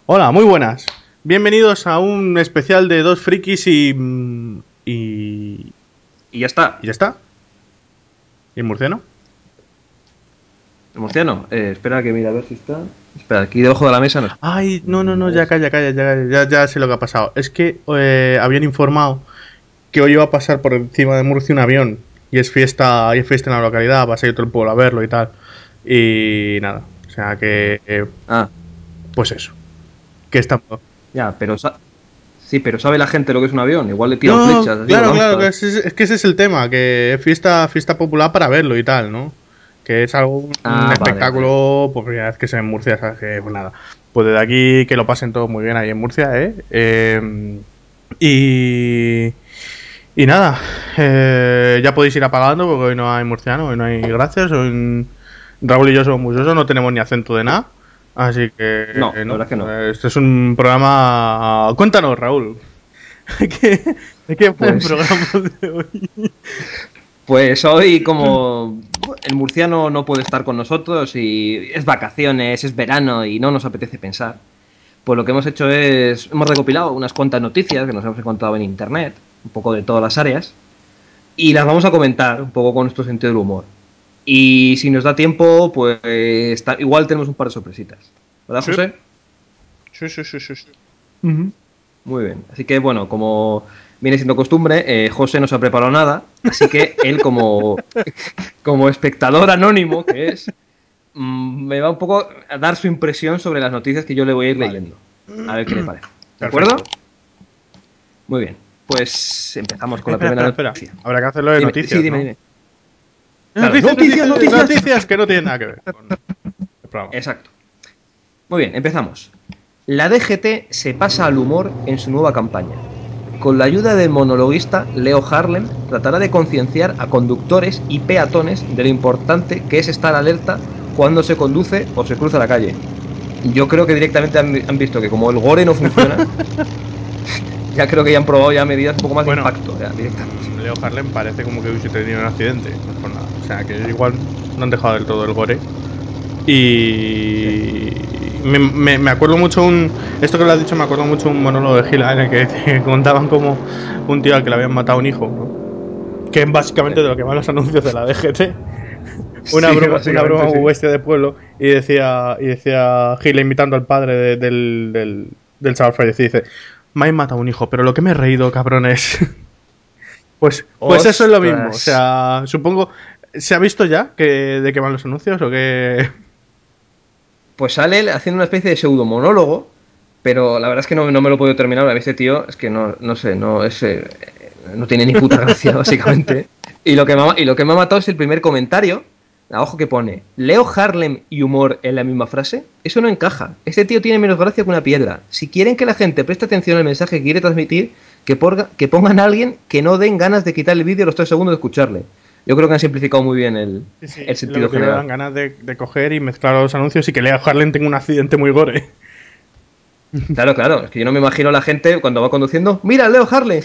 Hola, muy buenas. Bienvenidos a un especial de dos frikis y... Y ya está. ¿Y ya está? ¿Y el murciano? El murciano. Espera que mira a ver si está. Espera, aquí debajo de la mesa no está. Ay, no, no, no, A ver ya si- calla, calla, ya sé lo que ha pasado. Es que habían informado que hoy iba a pasar por encima de Murcia un avión y es fiesta, hay fiesta en la localidad, va a salir todo el pueblo a verlo y tal. Y nada, o sea que, Ah, pues eso, que estamos... ya, pero sí, pero ¿sabe la gente lo que es un avión? Igual le tiran No, flechas así o claro, claro, que lanzas. es que ese es el tema, que es fiesta popular para verlo y tal, ¿no? Que es algo, un Ah, vale, vale. espectáculo, por primera vez que se ve en Murcia, ¿sabes? Que, pues nada, pues desde aquí que lo pasen todos muy bien ahí en Murcia, ¿eh? Y, y nada, ya podéis ir apagando porque hoy no hay murciano, hoy no hay gracias, Raúl y yo somos muchosos, no tenemos ni acento de nada, así que No, la no, verdad es que no. este es un programa... Cuéntanos, Raúl. ¿De qué va el Pues, programa de hoy? pues hoy, como el murciano no puede estar con nosotros y es vacaciones, es verano y no nos apetece pensar, pues lo que hemos hecho es, hemos recopilado unas cuantas noticias que nos hemos encontrado en internet, un poco de todas las áreas, y las vamos a comentar un poco con nuestro sentido del humor. Y si nos da tiempo, pues igual tenemos un par de sorpresitas. ¿Verdad, Sí, José? sí, sí, sí, sí, sí. Muy bien. Así que, bueno, como viene siendo costumbre, José no se ha preparado nada. Así que él, como espectador anónimo que es, me va un poco a dar su impresión sobre las noticias que yo le voy a ir Vale. leyendo. A ver qué le parece. ¿De acuerdo? Perfecto. Muy bien. Pues empezamos con la Espera, primera espera, espera. noticia. Habrá que hacerlo de Dime, sí, noticias, dime, ¿no? dime. Claro, Noticias, noticias, noticias, noticias. noticias que no tienen nada que ver con el programa. Exacto. Muy bien, empezamos. La DGT se pasa al humor en su nueva campaña. Con la ayuda del monologuista Leo Harlem, tratará de concienciar a conductores y peatones de lo importante que es estar alerta cuando se conduce o se cruza la calle. Yo creo que directamente han visto que como el gore no funciona, ya creo que ya han probado ya medidas un poco más de Bueno, impacto, ya, directamente. Leo Harlem parece como que hubiese tenido un accidente, no es por nada. O sea, que igual no han dejado del todo el gore. Sí. Y me acuerdo mucho esto que lo has dicho, me acuerdo mucho un monólogo de Gila en el que te contaban como un tío al que le habían matado un hijo, ¿no? Que es Sí, básicamente de lo que van los anuncios de la DGT. sí, Una broma básicamente muy sí. bestia de pueblo. Y decía Gil invitando al padre del chaval fallecido. Dice: Me han matado un hijo, pero lo que me he reído, cabrones. Pues eso es lo mismo. O Ostras. sea, supongo. ¿Se ha visto ya de qué van los anuncios o qué? Pues sale él haciendo una especie de pseudo monólogo, pero la verdad es que no me lo puedo terminar. A este tío es que no sé, no tiene ni puta gracia, básicamente. Y lo que me ha matado es el primer comentario. Ojo que pone, ¿Leo Harlem y humor en la misma frase? Eso no encaja. Este tío tiene menos gracia que una piedra. Si quieren que la gente preste atención al mensaje que quiere transmitir, que pongan a alguien que no den ganas de quitar el vídeo a los 3 segundos de escucharle. Yo creo que han simplificado muy bien el, Sí, el sí, lo que sentido te digo, general. dan ganas de coger y mezclar los anuncios y que Lea Harlem tenga un accidente muy gore. Claro, claro, es que yo no me imagino a la gente cuando va conduciendo. Mira, Leo Harlem.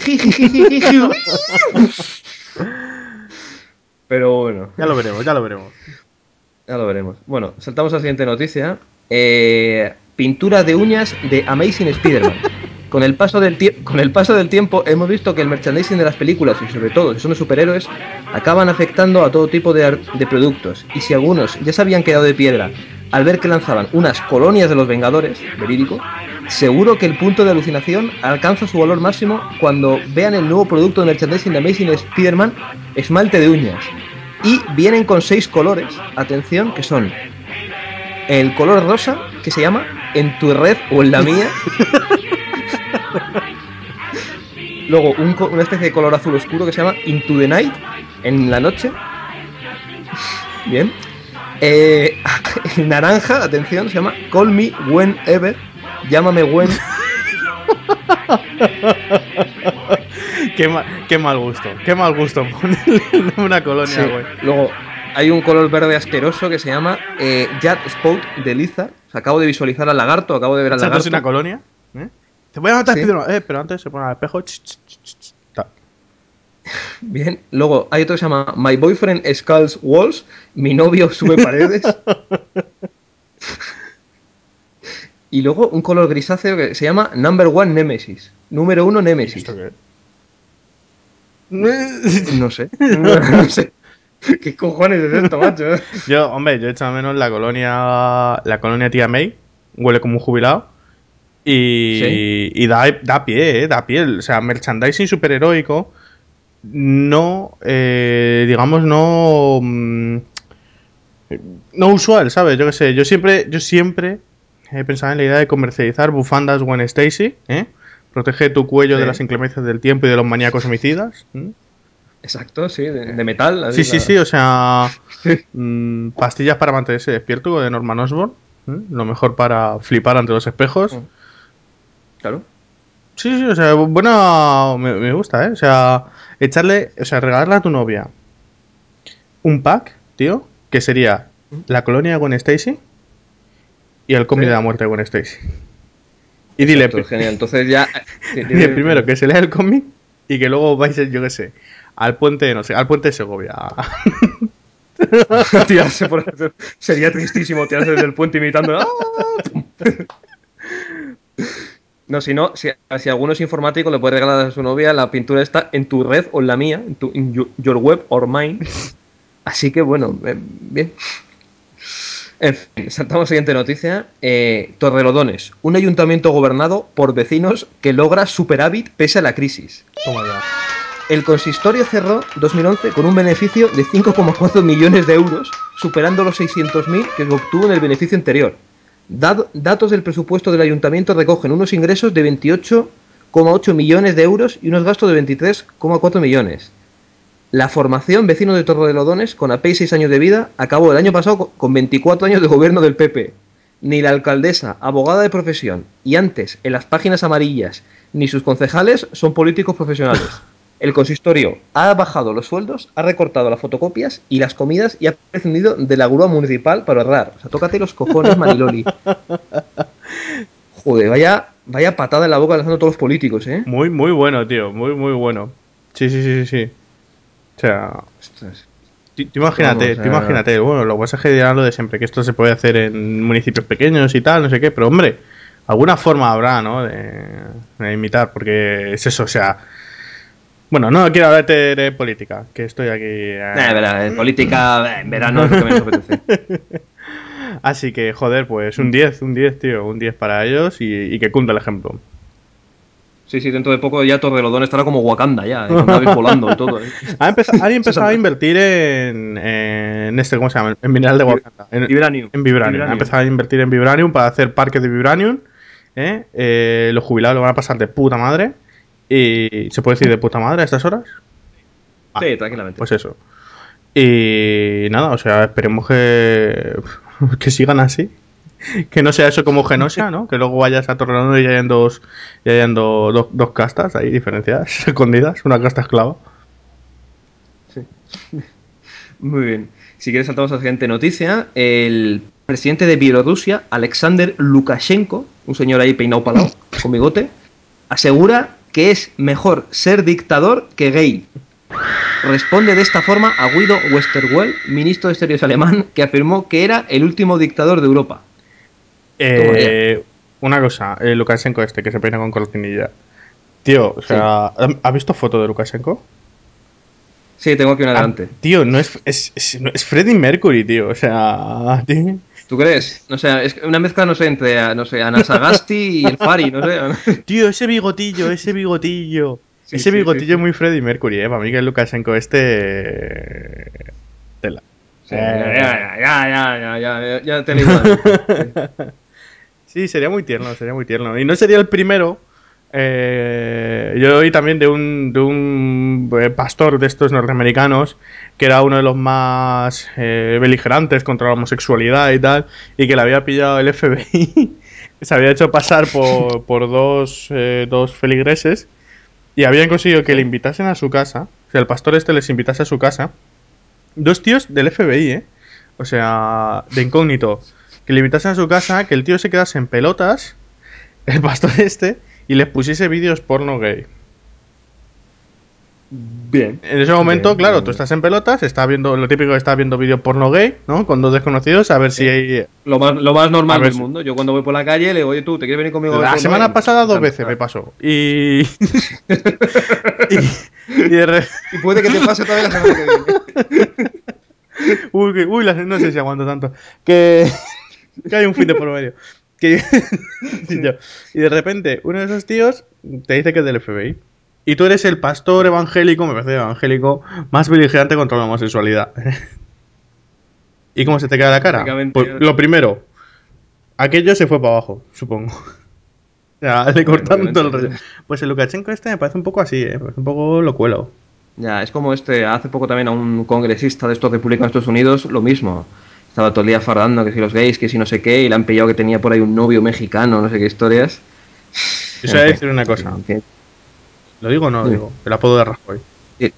Pero bueno, Ya lo veremos, ya lo veremos. ya lo veremos. Bueno, saltamos a la siguiente noticia. Pintura de uñas de Amazing Spider-Man. Con el paso del tiempo hemos visto que el merchandising de las películas, y sobre todo si son de superhéroes, acaban afectando a todo tipo de productos. Y si algunos ya se habían quedado de piedra al ver que lanzaban unas colonias de los Vengadores, verídico, seguro que el punto de alucinación alcanza su valor máximo cuando vean el nuevo producto de merchandising de Amazing Spider-Man, esmalte de uñas. Y vienen con 6 colores, atención, que son el color rosa, que se llama En tu red o en la mía. Luego una especie de color azul oscuro que se llama Into the Night, en la noche. Bien. El naranja, atención, se llama Call Me Whenever. Llámame when. Qué mal gusto ponerle una colonia, Sí. güey. Luego hay un color verde asqueroso que se llama Jet Spot de Lizard. O sea, acabo de visualizar al lagarto, acabo de ver al Echándose una lagarto. colonia, ¿eh? Te voy a matar, Sí. Spiderman. Pero antes se pone al espejo. Bien. Luego hay otro que se llama My Boyfriend Skulls Walls. Mi novio sube paredes. Y luego un color grisáceo que se llama Number One Nemesis. Número 1 Nemesis. ¿Esto qué? No sé. No sé. ¿Qué cojones es esto, macho? Hombre, yo he echado menos la colonia Tía May. Huele como un jubilado. Sí. Y da pie, da piel. O sea, merchandising superheroico. No, digamos, no. No usual, ¿sabes? Yo qué sé. Yo siempre he pensado en la idea de comercializar bufandas Gwen Stacy, ¿eh? Protege tu cuello de las Sí. inclemencias del tiempo y de los maníacos homicidas. Exacto, sí. De metal. Sí, Así sí, la... sí, o sea. Pastillas para mantenerse despierto de Norman Osborn. Lo mejor para flipar ante los espejos. Claro. Sí, sí, o sea, bueno, me gusta, ¿eh? O sea, regalarle a tu novia un pack, tío, que sería la colonia de Gwen Stacy y el Sí. cómic de la muerte de Gwen Stacy. Y dile, Exacto, genial. Entonces ya... dile primero que se lea el cómic y que luego vais, yo qué sé, al puente, no sé, al puente de Segovia. tirarse por... Sería tristísimo tirarse desde el puente imitando... ¡Ah! No, si alguno es informático, le puede regalar a su novia la pintura esta en tu red o en la mía, en your web or mine. Así que bueno, bien. En fin, saltamos a la siguiente noticia. Torrelodones, un ayuntamiento gobernado por vecinos que logra superávit pese a la crisis. Toma ya. El consistorio cerró 2011 con un beneficio de 5,4 millones de euros, superando los 600.000 que obtuvo en el beneficio anterior. Datos del presupuesto del ayuntamiento recogen unos ingresos de 28,8 millones de euros y unos gastos de 23,4 millones. La formación vecino de Torrelodones, con apenas 6 años de vida, acabó el año pasado con 24 años de gobierno del PP. Ni la alcaldesa, abogada de profesión, y antes en las páginas amarillas, ni sus concejales son políticos profesionales. El consistorio ha bajado los sueldos, ha recortado las fotocopias y las comidas y ha prescindido de la grúa municipal para ahorrar. O sea, tócate los cojones, Maniloli. Joder, vaya patada en la boca lanzando todos los políticos, ¿eh? Muy, muy bueno, tío. Muy, muy bueno. Sí, sí, sí, sí, sí. O sea, Ostras, es que vamos, tú imagínate, bueno, lo vas a dirán lo de siempre, que esto se puede hacer en municipios pequeños y tal, no sé qué, pero hombre, alguna forma habrá, ¿no? De imitar, porque es eso, o sea. Bueno, no quiero hablarte de política, que estoy aquí. verdad, en política en verano es lo que menos apetece. Así que, joder, pues un 10 tío, un 10 para ellos y que cunda el ejemplo. Sí, sí, dentro de poco ya Torrelodones estará como Wakanda ya, con naves volando y todo. Han Se empezado a saldrá. invertir en este, ¿cómo se llama? En mineral de Wakanda. Vibranium. En Vibranium. Han Vibranium. empezado a invertir en Vibranium para hacer parques de Vibranium. Los jubilados lo van a pasar de puta madre. Y ¿se puede decir de puta madre a estas horas? Vale, Sí, tranquilamente. pues eso. Y nada, o sea, esperemos que sigan así. Que no sea eso como Genosha, ¿no? Que luego vayas a Torrelodones y dos castas ahí diferenciadas, escondidas, una casta esclava. Sí. Muy bien. Si quieres saltamos a la siguiente noticia. El presidente de Bielorrusia, Alexander Lukashenko, un señor ahí peinado palao, con bigote, asegura que es mejor ser dictador que gay. Responde de esta forma a Guido Westerwelle, ministro de Exteriores alemán, que afirmó que era el último dictador de Europa. Toma ya. Eh, una cosa, Lukashenko este, que se peina con cortinilla. Tío, o Sí. sea, ¿has visto foto de Lukashenko? Sí, tengo aquí una delante. Tío, no es Freddie Mercury, tío. O sea, tío. ¿Tú crees? No sé, es una mezcla, no sé, entre, no sé, Ana Sagasti y el Fari, no sé. Tío, ese bigotillo, ese bigotillo. Sí, Ese sí, sí, bigotillo es sí. muy Freddie Mercury, Para mí que el Lukashenko este. Tela. Sí, ya te he leído la noticia. Sí. Sí, sería muy tierno, sería muy tierno. Y no sería el primero. Yo oí también de un pastor de estos norteamericanos que era uno de los más beligerantes contra la homosexualidad y tal, y que le había pillado el FBI. Se había hecho pasar por dos feligreses y habían conseguido que le ¿Sí? invitasen a su casa. O sea, el pastor este les invitase a su casa. Dos tíos del FBI, ¿eh? O sea, de incógnito. Que le invitasen a su casa, que el tío se quedase en pelotas, el pastor este, y les pusiese vídeos porno gay. Bien. En ese momento, Bien, claro, bien, tú bien. estás en pelotas, estás viendo, lo típico que estás viendo vídeo porno gay, ¿no? Con dos desconocidos, a ver si hay... Lo más A normal ver del si- mundo. Yo cuando voy por la calle le digo, oye, tú, ¿te quieres venir conmigo a ver La porno gay? semana Pues pasada 2 veces me encantado. pasó. Y, y de repente... Y puede que te pase otra vez la semana que viene. No sé si aguanto tanto. Que, que hay un fin de por medio. Que, Sí. y de repente, uno de esos tíos te dice que es del FBI. Y tú eres el pastor evangélico, me parece evangélico, más beligerante contra la homosexualidad. ¿Y cómo se te queda la cara? Pues Lógicamente, lo primero, aquello se fue para abajo, supongo. O sea, le hombre, cortaron todo lógicamente. el rollo. Pues el Lukashenko este me parece un poco así, me parece un poco locuelo. Ya, es como hace poco también a un congresista de estos republicanos de Estados Unidos, lo mismo. Estaba todo el día fardando que si los gays, que si no sé qué, y le han pillado que tenía por ahí un novio mexicano, no sé qué historias. Yo os voy En a fin, decir una en fin, cosa. en fin. ¿Lo digo o no lo Dime. digo? El apodo de Rajoy. Sí.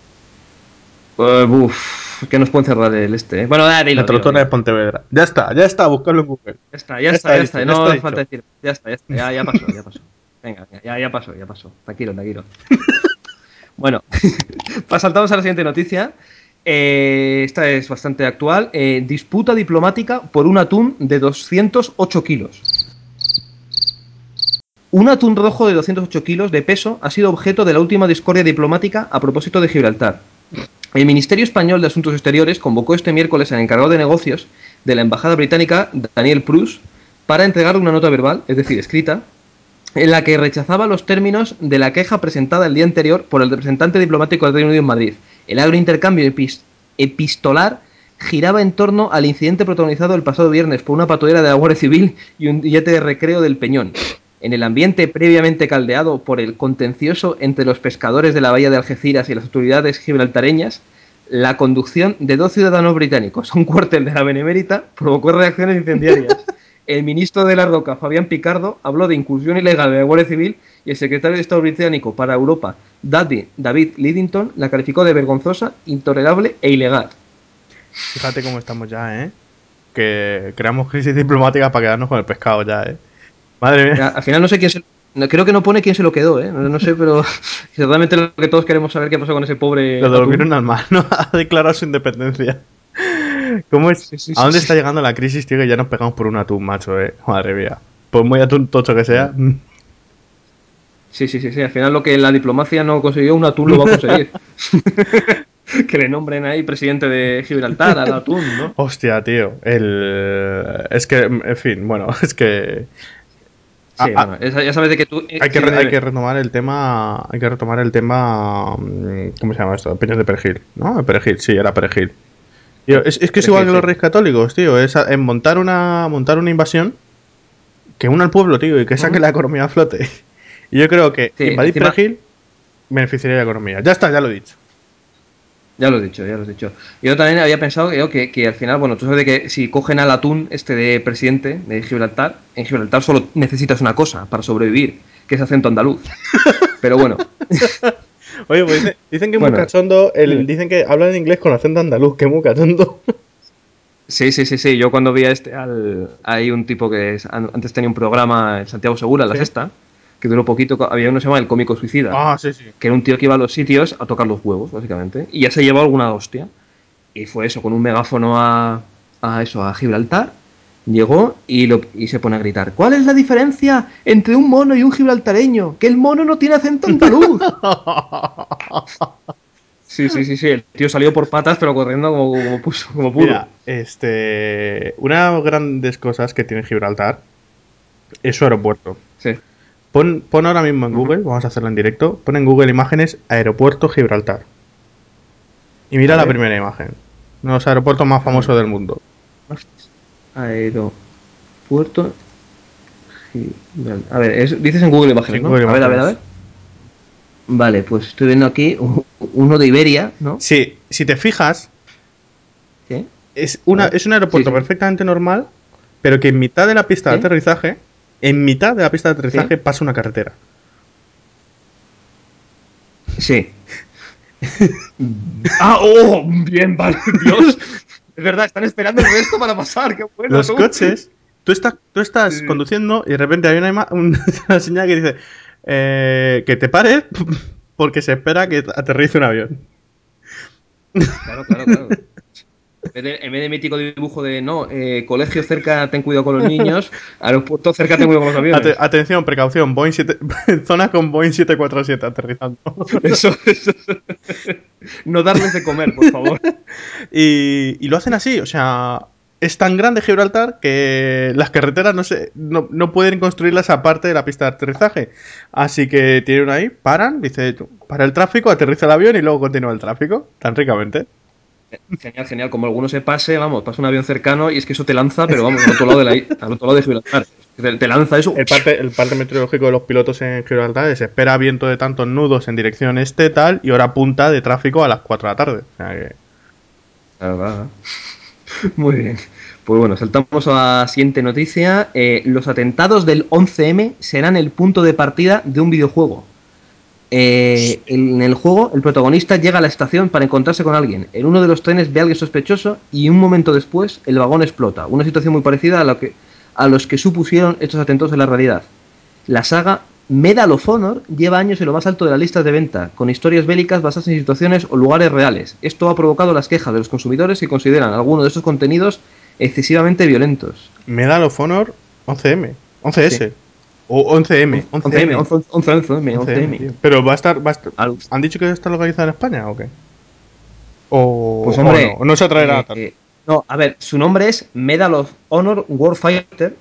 Que nos puede cerrar el este. Bueno, La dilo, dilo, trotona de dilo. Pontevedra. Ya está, buscarlo en Google. Ya está, ya Ya está, está ya dicho, está. ya No está hace falta dicho. decir. Ya está, ya está. Ya pasó, ya pasó. Venga, ya pasó, ya pasó. Tranquilo, tranquilo. Bueno, saltamos a la siguiente noticia. Esta es bastante actual. Disputa diplomática por un atún de 208 kilos. Un atún rojo de 208 kilos de peso ha sido objeto de la última discordia diplomática a propósito de Gibraltar. El Ministerio Español de Asuntos Exteriores convocó este miércoles al encargado de negocios de la Embajada Británica, Daniel Prus, para entregar una nota verbal, es decir, escrita, en la que rechazaba los términos de la queja presentada el día anterior por el representante diplomático del Reino Unido en Madrid. El agro intercambio epistolar giraba en torno al incidente protagonizado el pasado viernes por una patrullera de la Guardia Civil y un yate de recreo del Peñón. En el ambiente previamente caldeado por el contencioso entre los pescadores de la bahía de Algeciras y las autoridades gibraltareñas, la conducción de 2 ciudadanos británicos a un cuartel de la Benemérita provocó reacciones incendiarias. El ministro de la Roca, Fabián Picardo, habló de incursión ilegal de la Guardia Civil y el secretario de Estado británico para Europa, David Lidington, la calificó de vergonzosa, intolerable e ilegal. Fíjate cómo estamos ya, ¿eh? Que creamos crisis diplomáticas para quedarnos con el pescado ya, ¿eh? Madre mía. Al final no sé quién se... Creo que no pone quién se lo quedó, ¿eh? No sé, pero realmente lo que todos queremos saber qué pasó con ese pobre Lo atún. devolvieron al mar, ¿no? A declarar su independencia. ¿Cómo es? Sí, sí, ¿A sí, dónde está sí. llegando la crisis, tío? Que ya nos pegamos por un atún, macho, Madre mía. Por muy atún tocho que sea. Sí, sí, sí, sí. Al final lo que la diplomacia no consiguió, un atún lo va a conseguir. Que le nombren ahí presidente de Gibraltar al atún, ¿no? Hostia, tío. Es que, en fin, bueno, es que. Sí, bueno, ya sabes de que tú... sí, dime, Hay que dime. retomar el tema. Hay que retomar el tema. ¿Cómo se llama esto? Peñas de perejil, ¿no? De perejil, sí, era perejil. Tío, es que es igual Perejil, que los sí. reyes católicos, tío. Es en montar una invasión que una al pueblo, tío, y que saque Ujú. la economía a flote. Y yo creo que Sí, invadir encima, Perejil beneficiaría a la economía. Ya está, ya lo he dicho. ya lo he dicho, ya lo he dicho. Yo también había pensado que al final, bueno, tú sabes de que si cogen al atún este de presidente de Gibraltar, en Gibraltar solo necesitas una cosa para sobrevivir, que es acento andaluz. Pero bueno, Oye, pues dicen que es muy bueno, cachondo. dime. Dicen que hablan inglés con acento andaluz, que es muy cachondo. Sí, sí, sí, sí. Yo cuando vi a hay un tipo que antes tenía un programa en Santiago Segura, La Sí. Sexta, que duró poquito, había uno que se llama El Cómico Suicida, Ah, sí, sí. que era un tío que iba a los sitios a tocar los huevos, básicamente, y ya se llevó alguna hostia. Y fue eso, con un megáfono a Gibraltar, llegó y se pone a gritar: ¿cuál es la diferencia entre un mono y un gibraltareño? Que el mono no tiene acento andaluz. Sí, sí, sí, sí. El tío salió por patas, pero corriendo como pudo. Mira, una de las grandes cosas que tiene Gibraltar es su aeropuerto. Sí. Pon ahora mismo en Ujú. Google, vamos a hacerlo en directo. Pon en Google Imágenes Aeropuerto Gibraltar. Y mira A la ver. primera imagen. Uno de los aeropuertos más famosos del mundo. Aeropuerto. A ver, dices en Google Imágenes, En ¿no? Google A ver, a ver, a Imágenes. ver. Vale, pues estoy viendo aquí uno de Iberia, ¿no? Sí, si te fijas, ¿Sí? A ver. es un Sí, aeropuerto sí, perfectamente normal, pero que en mitad de la pista de sí. aterrizaje, en mitad de la pista de Sí. aterrizaje pasa una carretera. Sí. Ah, oh, bien, vale, Dios. Es verdad, están esperando el resto para pasar, qué bueno Los tú. coches, tú Sí, estás sí. conduciendo y de repente hay una señal que dice que te pares porque se espera que aterrice un avión. Claro, claro, claro. En vez de mítico dibujo de no, colegio cerca, ten cuidado con los niños, aeropuerto cerca, ten cuidado con los aviones. Atención, precaución, Boeing 7, zona con Boeing 747 aterrizando. Eso. No darles de comer, por favor. Y lo hacen así, o sea, es tan grande Gibraltar que las carreteras no pueden construirlas aparte de la pista de aterrizaje. Así que tienen ahí, paran, dice, para el tráfico, aterriza el avión y luego continúa el tráfico, tan ricamente. Genial, genial. Como alguno se pase, vamos, pasa un avión cercano y es que eso te lanza, pero vamos, al otro lado de al otro lado de Gibraltar. Te lanza eso. El parte meteorológico de los pilotos en Gibraltar es espera viento de tantos nudos en dirección este, tal, y hora punta de tráfico a las 4 de la tarde. O sea que... La verdad. Muy bien. Pues bueno, saltamos a la siguiente noticia. Los atentados del 11M serán el punto de partida de un videojuego. En el juego, el protagonista llega a la estación para encontrarse con alguien. En uno de los trenes ve a alguien sospechoso y un momento después el vagón explota. Una situación muy parecida a los que supusieron estos atentados en la realidad. La saga Medal of Honor lleva años en lo más alto de las listas de venta, con historias bélicas basadas en situaciones o lugares reales. Esto ha provocado las quejas de los consumidores que consideran algunos de estos contenidos excesivamente violentos. Medal of Honor 11M, Sí. 11S. O 11M, 11M, 11M. 11M, 11M, 11M. tío. Pero va a estar. ¿Han dicho que está localizado en España o qué? Pues O no, hombre, no se atraerá tanto. no, a ver, su nombre es Medal of Honor Warfighter.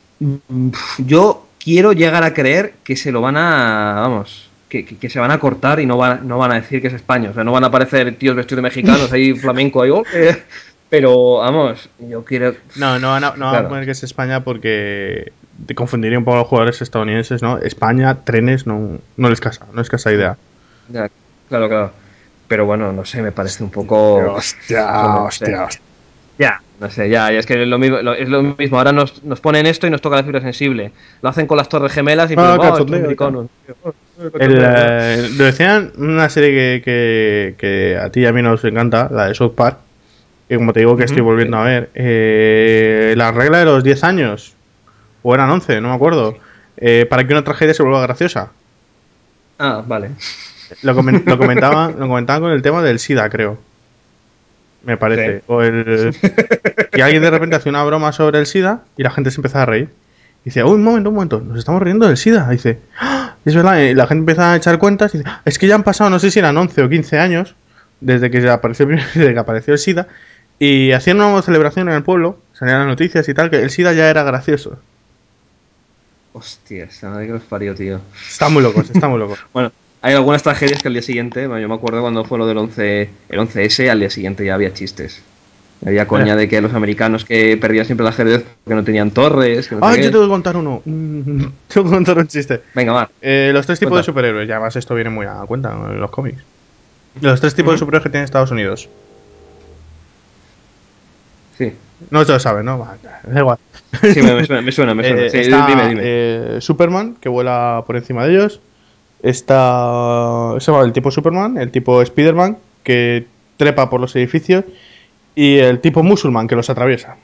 Yo quiero llegar a creer que se lo van a, vamos, que se van a cortar y no van a decir que es España. O sea, no van a aparecer tíos vestidos de mexicanos ahí, flamenco ahí, pero vamos, yo quiero... No van a Claro, poner que es España porque te confundiría un poco a los jugadores estadounidenses, ¿no? España, trenes, no les casa, no es casa idea. ya, claro, claro. Pero bueno, no sé, me parece un poco... Hostia, Hombre, no sé. hostia. Ya, no sé, ya, es que es lo mismo, es lo mismo. Ahora nos ponen esto y nos toca la fibra sensible. Lo hacen con las Torres Gemelas y Ah, empiezan, oh, estos cachondeo y tal. americanos. Cachondeo, Lo decían una serie que a ti y a mí nos encanta, la de South Park, que como te digo que estoy Sí. volviendo a ver. La regla de los 10 años, o eran 11 no me acuerdo, para que una tragedia se vuelva graciosa. Ah, vale. Lo comentaban con el tema del SIDA, creo, me Sí. parece. Que alguien de repente hacía una broma sobre el SIDA y la gente se empezaba a reír. Y dice, un momento, nos estamos riendo del SIDA. Y dice, ¡ah! Es verdad, y la gente empieza a echar cuentas y dice, es que ya han pasado, no sé si eran 11 o 15 años desde que desde que apareció el SIDA. Y hacían una celebración en el pueblo, salían las noticias y tal, que el SIDA ya era gracioso. Hostia, esa madre que los parió, tío. Está muy locos, está muy locos. Bueno, hay algunas tragedias que al día siguiente, bueno, yo me acuerdo cuando fue lo del 11, el 11S, al día siguiente ya había chistes. Había Eh. coña de que los americanos que perdían siempre el ajedrez porque no tenían torres, que no sé Ah, yo qué. tengo que contar uno. Tengo que contar un chiste. Venga, va, Los tres tipos de cuenta. superhéroes, ya además esto viene muy a cuenta en los cómics. Los tres tipos de Ujú. superhéroes que tiene Estados Unidos. Sí, No se lo saben, ¿no? Va, da igual. sí, me suena. Sí, dime, Está dime. Superman, que vuela por encima de ellos. Está el tipo Superman, el tipo Spiderman, que trepa por los edificios. Y el tipo musulmán, que los atraviesa.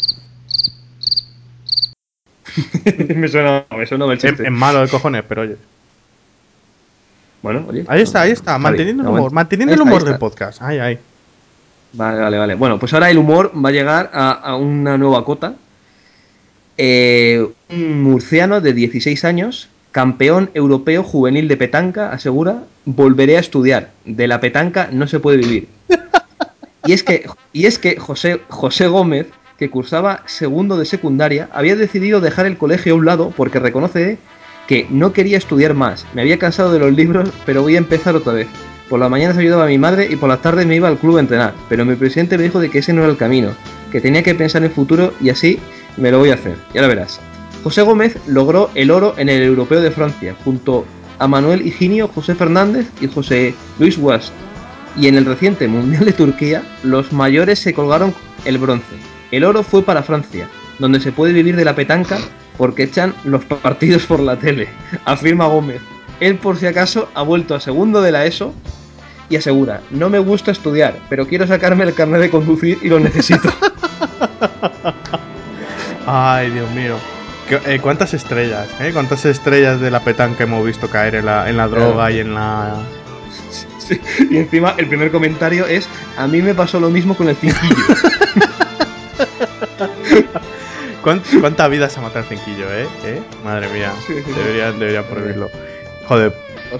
Me suena el En chiste. malo de cojones, pero oye. Bueno, oye, Ahí está, está bien, manteniendo de el humor. momento. Manteniendo Ahí el está, ahí humor del está. podcast. Ahí, ahí. Vale, vale, vale. Bueno, pues ahora el humor va a llegar a una nueva cota. Un murciano de 16 años, campeón europeo juvenil de petanca, asegura, volveré a estudiar. De la petanca no se puede vivir. Y es que José Gómez, que cursaba segundo de secundaria, había decidido dejar el colegio a un lado porque reconoce que no quería estudiar más. Me había cansado de los libros, pero voy a empezar otra vez. Por las mañanas ayudaba a mi madre y por las tardes me iba al club a entrenar, pero mi presidente me dijo de que ese no era el camino, que tenía que pensar en el futuro y así me lo voy a hacer. Ya lo verás. José Gómez logró el oro en el Europeo de Francia, junto a Manuel Higinio, José Fernández y José Luis Guas. Y en el reciente Mundial de Turquía, los mayores se colgaron el bronce. El oro fue para Francia, donde se puede vivir de la petanca porque echan los partidos por la tele, afirma Gómez. Él, por si acaso, ha vuelto a segundo de la ESO y asegura, no me gusta estudiar, pero quiero sacarme el carnet de conducir y lo necesito. Ay, Dios mío. ¿Cuántas estrellas? ¿Cuántas estrellas de la petanca hemos visto caer en la Claro. droga y en la Sí. Y encima el primer comentario es: a mí me pasó lo mismo con el cinquillo. ¿Cuánta vida se ha matado el cinquillo, eh? Madre mía. Sí. Deberían prohibirlo. Joder.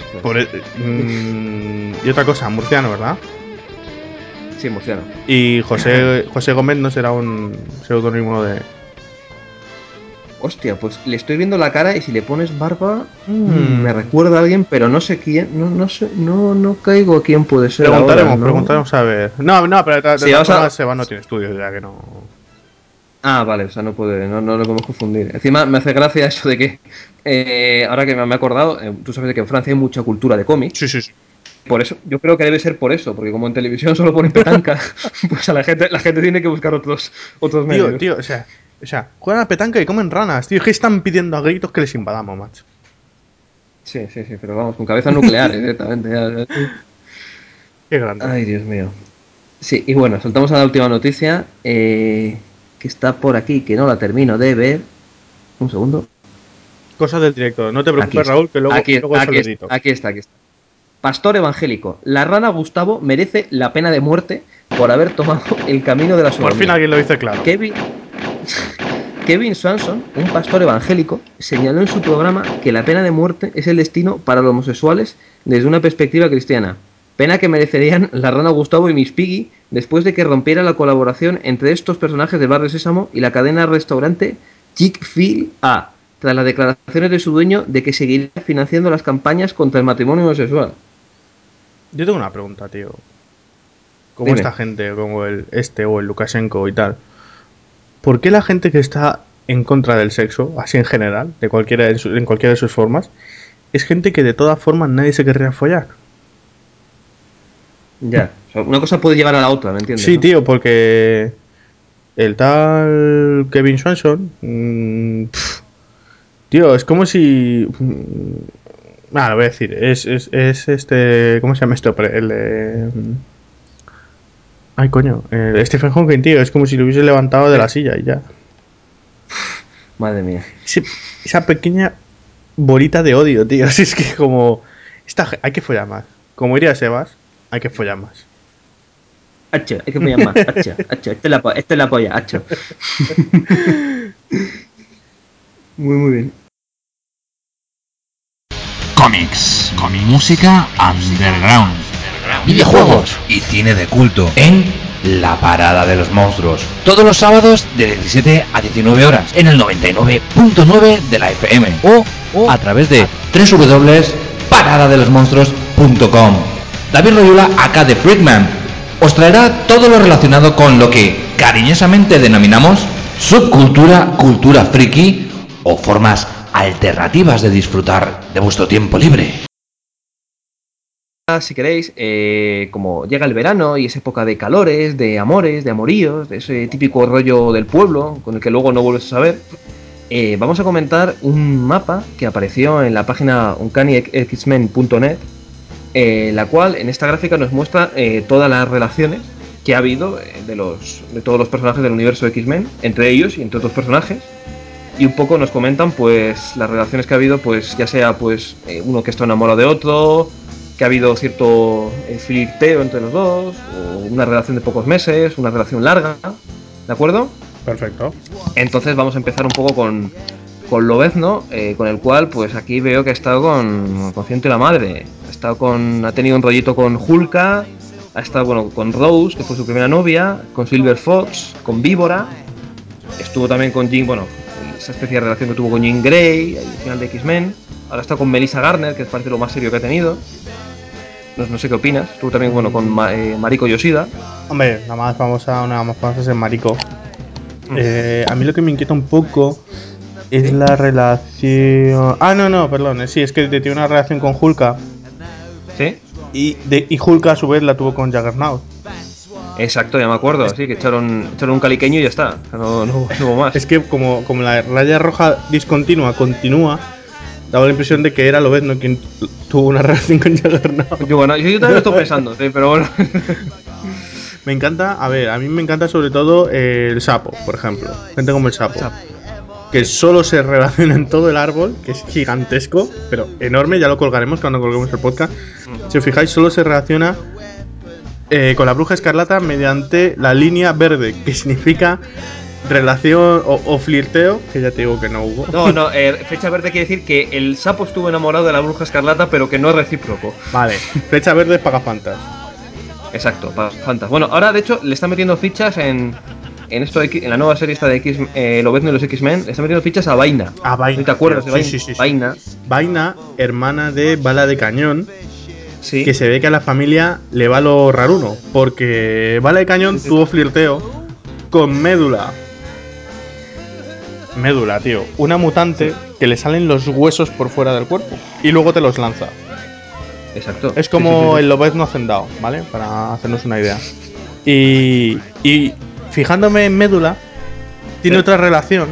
Y otra cosa, murciano, ¿verdad? Sí, murciano. Y José Gómez no será un seudónimo de... Hostia, pues le estoy viendo la cara y si le pones barba me recuerda a alguien, pero no sé quién, no sé, no caigo a quién puede ser. Preguntaremos a ver. No, pero de todas formas Seba no tiene estudios, ya que no... Ah, vale, o sea, no lo podemos confundir. Encima me hace gracia eso de que, ahora que me he acordado, tú sabes que en Francia hay mucha cultura de cómics. Sí. Por eso, yo creo que debe ser por eso, porque como en televisión solo ponen petanca, pues a la gente tiene que buscar otros medios. Tío, o sea, juegan a petanca y comen ranas, tío. Es que están pidiendo a gritos que les invadamos, macho. Sí, pero vamos, con cabezas nucleares directamente. Qué grande. Ay, Dios mío. Sí, y bueno, soltamos a la última noticia, que está por aquí, que no la termino de ver. Un segundo. Cosas del directo. No te preocupes, Raúl, que luego eso lo edito. Aquí está. Pastor evangélico. La rana Gustavo merece la pena de muerte por haber tomado el camino de la sodomía. Por fin alguien lo dice claro. Kevin Swanson, un pastor evangélico, señaló en su programa que la pena de muerte es el destino para los homosexuales desde una perspectiva cristiana. Pena que merecerían la rana Gustavo y Miss Piggy después de que rompiera la colaboración entre estos personajes de Barrio Sésamo y la cadena restaurante Chick-fil-A, tras las declaraciones de su dueño de que seguiría financiando las campañas contra el matrimonio homosexual. Yo tengo una pregunta, tío. Como Dime. esta gente, como o el Lukashenko y tal, ¿por qué la gente que está en contra del sexo, así en general, en cualquiera de sus formas, es gente que de todas formas nadie se querría follar? Ya, o sea, una cosa puede llevar a la otra, ¿me entiendes? Sí, ¿no? tío, porque el tal Kevin Swanson, tío, es como si... lo voy a decir, es este... ¿Cómo se llama esto? El de... Ay, coño, Stephen Hawking, tío, es como si lo hubiese levantado de la silla y ya. Madre mía. Esa pequeña bolita de odio, tío. Así es que como... hay que follar más. Como diría Sebas, hay que follar más. Hacho, hay que follar más. Hacho. Esta es la polla, hacho. Muy bien. Cómics, música underground, videojuegos y cine de culto en La Parada de los Monstruos. Todos los sábados de 17 a 19 horas en el 99.9 de la FM o a través de www.paradadelosmonstruos.com. David Royula, acá de Freakman, os traerá todo lo relacionado con lo que cariñosamente denominamos subcultura, cultura friki o formas alternativas de disfrutar de vuestro tiempo libre. Si queréis, como llega el verano y es época de calores, de amores, de amoríos, de ese típico rollo del pueblo con el que luego no vuelves a saber, vamos a comentar un mapa que apareció en la página uncannyxmen.net, la cual en esta gráfica nos muestra todas las relaciones que ha habido de todos los personajes del universo de X-Men, entre ellos y entre otros personajes. Y un poco nos comentan pues las relaciones que ha habido, pues ya sea pues uno que está enamorado de otro, que ha habido cierto flirteo entre los dos, o una relación de pocos meses, una relación larga, ¿de acuerdo? Perfecto. Entonces vamos a empezar un poco con Lobezno, con el cual pues aquí veo que ha estado con Ciento y la Madre, ha tenido un rollito con Hulka, ha estado con Rose, que fue su primera novia, con Silver Fox, con Víbora, estuvo también con Jean, esa especie de relación que tuvo con Jean Grey al final de X-Men. Ahora está con Melissa Garner, que es parece lo más serio que ha tenido. No sé qué opinas. Estuvo también con Mariko Yoshida. Hombre, una más famosa es el Mariko. A mí lo que me inquieta un poco es la relación... perdón. Sí, es que tiene una relación con Hulka. ¿Sí? Y Hulka a su vez la tuvo con Juggernaut. Exacto, ya me acuerdo. Así que echaron un caliqueño y ya está. No hubo más. Es que como la raya roja discontinua continúa, daba la impresión de que era Lobezno quien tuvo una relación con Juggernaut. Yo también lo estoy pensando, ¿sí? Pero bueno. Me encanta, a mí me encanta sobre todo el Sapo, por ejemplo. Gente como el Sapo. que solo se relaciona en todo el árbol, que es gigantesco, pero enorme, ya lo colgaremos cuando colguemos el podcast. Si os fijáis, solo se relaciona con la bruja escarlata mediante la línea verde, que significa relación o flirteo, que ya te digo que no hubo. No, flecha verde quiere decir que el sapo estuvo enamorado de la bruja escarlata, pero que no es recíproco. Vale, flecha verde es Pagafantas. Exacto, Pagafantas. Bueno, ahora de hecho le están metiendo fichas en la nueva serie esta de X, Lobezno y los X-Men, le están metiendo fichas a Vaina. A Vaina. ¿No te acuerdas de Vaina? Sí. Vaina. Vaina, hermana de Bala de Cañón. Sí. Que se ve que a la familia le va lo raruno, porque Bala de Cañón tuvo flirteo con Médula. Médula, tío. Una mutante que le salen los huesos por fuera del cuerpo y luego te los lanza. Exacto. Es como el Lobezno hacendado, ¿vale? Para hacernos una idea. Y fijándome en Médula, tiene otra relación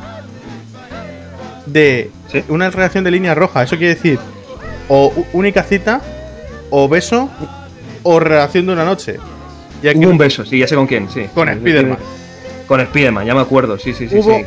de... Una relación de línea roja. Eso quiere decir o única cita, o beso, o relación de una noche. Y aquí hubo un beso, sí, ya sé con quién, sí. Con Spiderman. Con Spiderman, ya me acuerdo, sí. Hubo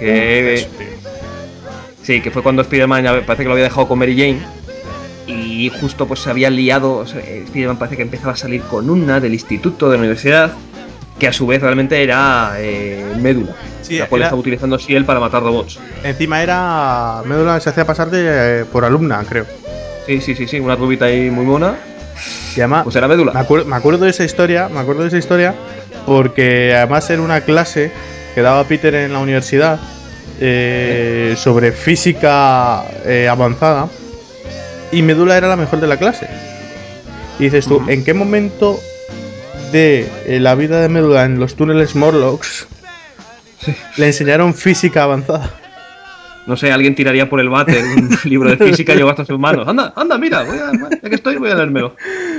sí, que fue cuando Spiderman ya parece que lo había dejado con Mary Jane. Y justo pues se había liado, Spiderman parece que empezaba a salir con una del instituto, de la universidad, que a su vez realmente era Médula, la cual estaba utilizando Shield para matar robots. Encima era... Médula se hacía pasar por alumna, creo. Sí, una rubita ahí muy mona. Y además, pues era Médula. Me acuerdo de esa historia, porque además era una clase que daba Peter en la universidad sobre física avanzada, y Médula era la mejor de la clase. Y dices tú, ¿en qué momento de la vida de Médula en los túneles Morlocks le enseñaron física avanzada? No sé, alguien tiraría por el váter un libro de física y llevado a sus manos. Anda, mira, ya que estoy, voy a leérmelo.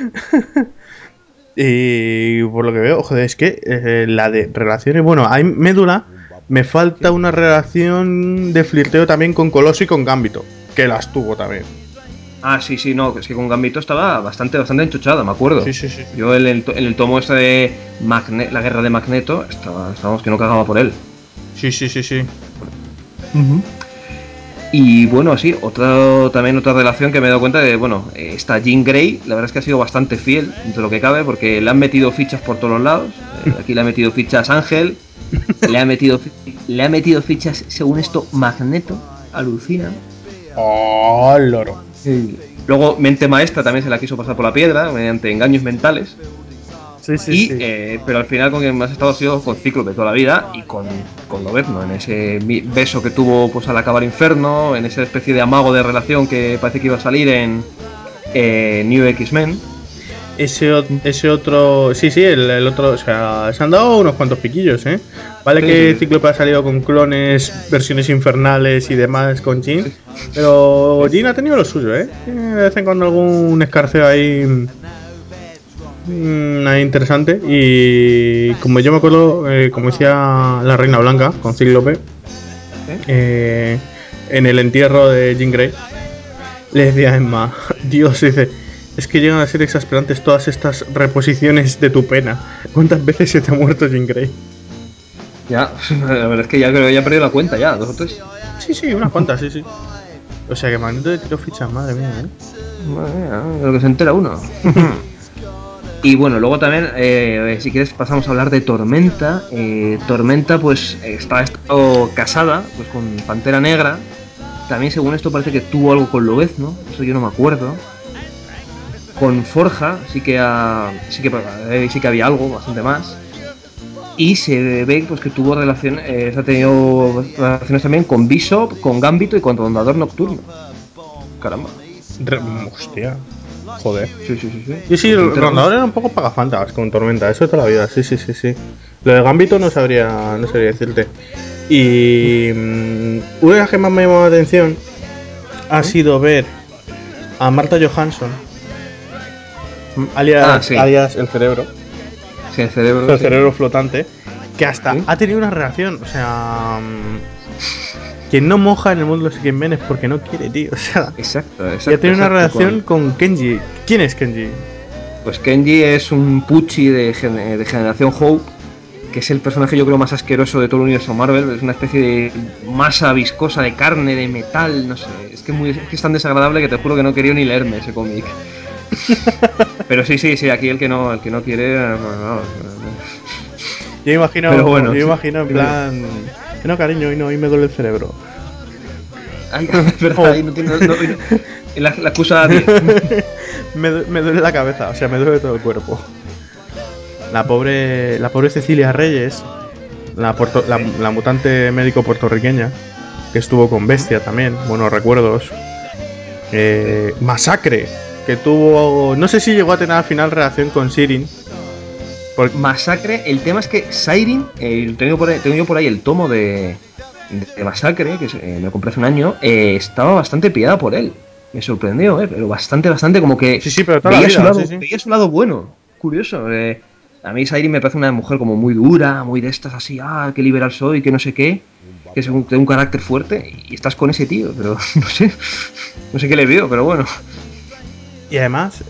Y por lo que veo, joder, es que la de relaciones... Bueno, hay Médula, me falta una relación de flirteo también con Coloso y con Gambito, que las tuvo también. Ah, sí, no, es que con Gambito estaba bastante enchuchada, me acuerdo. Sí. Yo en el tomo este de la guerra de Magneto, estábamos que no cagaba por él. Sí. Y bueno, sí, otra relación que me he dado cuenta de, bueno, esta Jean Grey, la verdad es que ha sido bastante fiel, entre lo que cabe, porque le han metido fichas por todos los lados. Aquí le ha metido fichas Ángel, le ha metido fichas, según esto, Magneto, alucina. ¡Oh, loro! Sí. Luego, Mente Maestra también se la quiso pasar por la piedra, mediante engaños mentales. Sí. Pero al final con quien más ha estado ha sido con Cíclope toda la vida y con Lobezno, en ese beso que tuvo pues al acabar Inferno, en esa especie de amago de relación que parece que iba a salir en New X-Men. Ese otro... Sí, el otro... O sea, se han dado unos cuantos piquillos, ¿eh? Vale, que Cíclope ha salido con clones, versiones infernales y demás con Jean, pero Jean ha tenido lo suyo, ¿eh? De vez en cuando algún escarceo ahí... interesante. Y como yo me acuerdo, como decía la Reina Blanca con Cíclope, en el entierro de Jean Grey, le decía a Emma, Dios, dice, es que llegan a ser exasperantes todas estas reposiciones de tu pena. ¿Cuántas veces se te ha muerto Jean Grey? Ya, la verdad es que ya creo que ya he perdido la cuenta ya, 2 o 3. Sí, unas cuantas, sí. O sea que Magneto de tiro fichas, madre mía, Madre mía, de lo que se entera uno. Y bueno, luego también, si quieres, pasamos a hablar de Tormenta. Tormenta, pues, está casada pues con Pantera Negra. También, según esto, parece que tuvo algo con Lobezno, eso yo no me acuerdo. Con Forja sí que había algo, bastante más. Y se ve pues que tuvo ha tenido relaciones también con Bishop, con Gambito y con Rondador Nocturno. Caramba. Hostia. Joder. Sí. Sí, Rondador era un poco pagafantas con Tormenta, eso de toda la vida, sí. Lo de Gambito no sabría decirte. Y una de las que más me llamó la atención ha sido ver a Marta Johansson, alias el cerebro. Sí, el cerebro. El cerebro flotante, que hasta ha tenido una reacción, o sea... Quien no moja en el mundo de los X-Men es porque no quiere, tío. O sea, exacto. Ya tiene una relación con Kenji. ¿Quién es Kenji? Pues Kenji es un Pucci de generación Hope, que es el personaje yo creo más asqueroso de todo el universo Marvel. Es una especie de masa viscosa de carne, de metal, no sé. Es que es tan desagradable que te juro que no quería ni leerme ese cómic. Pero sí, aquí el que no quiere. Yo imagino, Pero bueno, yo imagino en plan. No, cariño, hoy me duele el cerebro. Ay, es verdad, ahí no tiene. La excusa 10. me duele la cabeza, o sea, me duele todo el cuerpo. La pobre Cecilia Reyes, la mutante médico puertorriqueña, que estuvo con Bestia también, buenos recuerdos. Masacre, que tuvo. No sé si llegó a tener al final relación con Sirin. Masacre, el tema es que Sirin, tengo yo por ahí el tomo de Masacre, que me compré hace un año, estaba bastante pillada por él. Me sorprendió, pero bastante, como que sí, pero toda veía, la vida, veía su lado bueno. Curioso. A mí Sirin me parece una mujer como muy dura, muy de estas así, que liberal soy, que no sé qué, que es un carácter fuerte, y estás con ese tío, pero no sé qué le veo, pero bueno. Y además,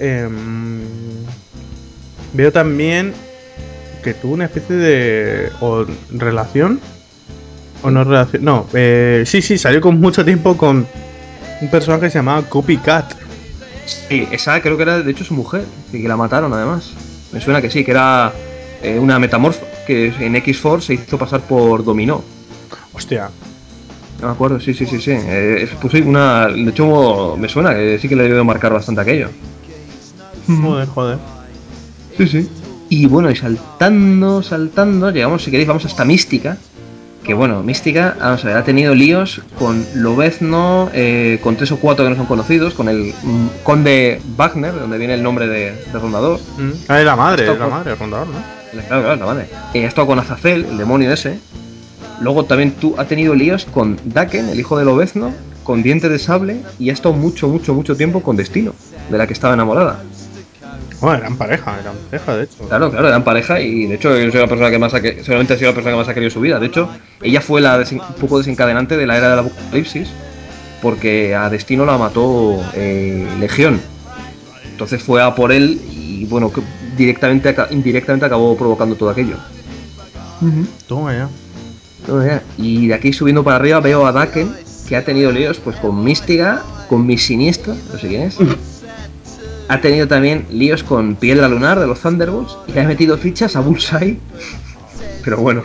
veo también que tuvo una especie de relación o no relación, no, sí, salió con mucho tiempo con un personaje que se llamaba Copycat. Sí, esa creo que era de hecho su mujer, que la mataron además. Me suena que sí, que era una metamorfa, que en X-Force se hizo pasar por Dominó. Hostia. No me acuerdo, sí. Pues sí, de hecho me suena que sí que le debió marcar bastante aquello. Joder. Sí. Y bueno, y saltando, llegamos, si queréis, vamos hasta Mística. Que bueno, Mística, vamos a ver, ha tenido líos con Lobezno, con 3 o 4 que no son conocidos, con el Conde Wagner, de donde viene el nombre de Rondador. Es la madre de Rondador, ¿no? Claro, la madre. Ha estado con Azazel, el demonio ese. Luego también ha tenido líos con Daken, el hijo de Lobezno, con Dientes de Sable, y ha estado mucho tiempo con Destino, de la que estaba enamorada. Bueno, eran pareja, de hecho. Claro, eran pareja y de hecho yo soy la persona que más seguramente ha sido la persona que más ha querido su vida. De hecho, ella fue un poco desencadenante de la era del apocalipsis, porque a Destino la mató Legión. Entonces fue a por él y bueno, indirectamente acabó provocando todo aquello. Toma ya. Y de aquí subiendo para arriba veo a Daken, que ha tenido líos pues con Mística, con Miss Siniestra, no sé quién es. Ha tenido también líos con Piedra Lunar de los Thunderbolts y le ha metido fichas a Bullseye. Pero bueno.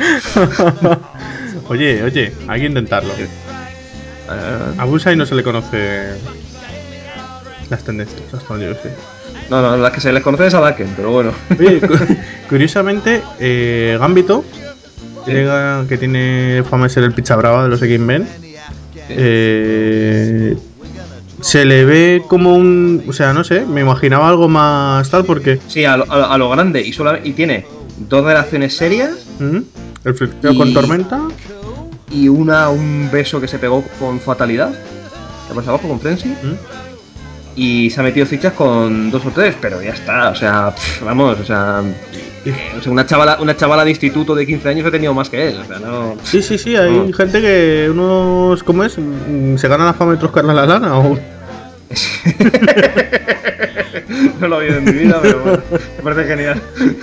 Oye, hay que intentarlo. A Bullseye no se le conoce las tendencias, hasta donde yo sé. No, las que se les conoce es a Daken, pero bueno. Oye, curiosamente, Gambito, que tiene fama de ser el picha brava de los X-Men, se le ve como un. O sea, no sé, me imaginaba algo más tal porque. Sí, a lo grande. Y tiene 2 relaciones serias. El flirteo con Tormenta. Y un beso que se pegó con Fatalidad. ¿Qué pasa abajo con Frenzy? Y se ha metido fichas con 2 o 3, pero ya está. O sea, vamos, o sea, una chavala de instituto de 15 años ha tenido más que él. O sea, no. Sí, hay gente que unos. ¿Cómo es? ¿Se gana la fama de troscarle la lana o.? No lo he oído en mi vida, pero bueno, me parece genial.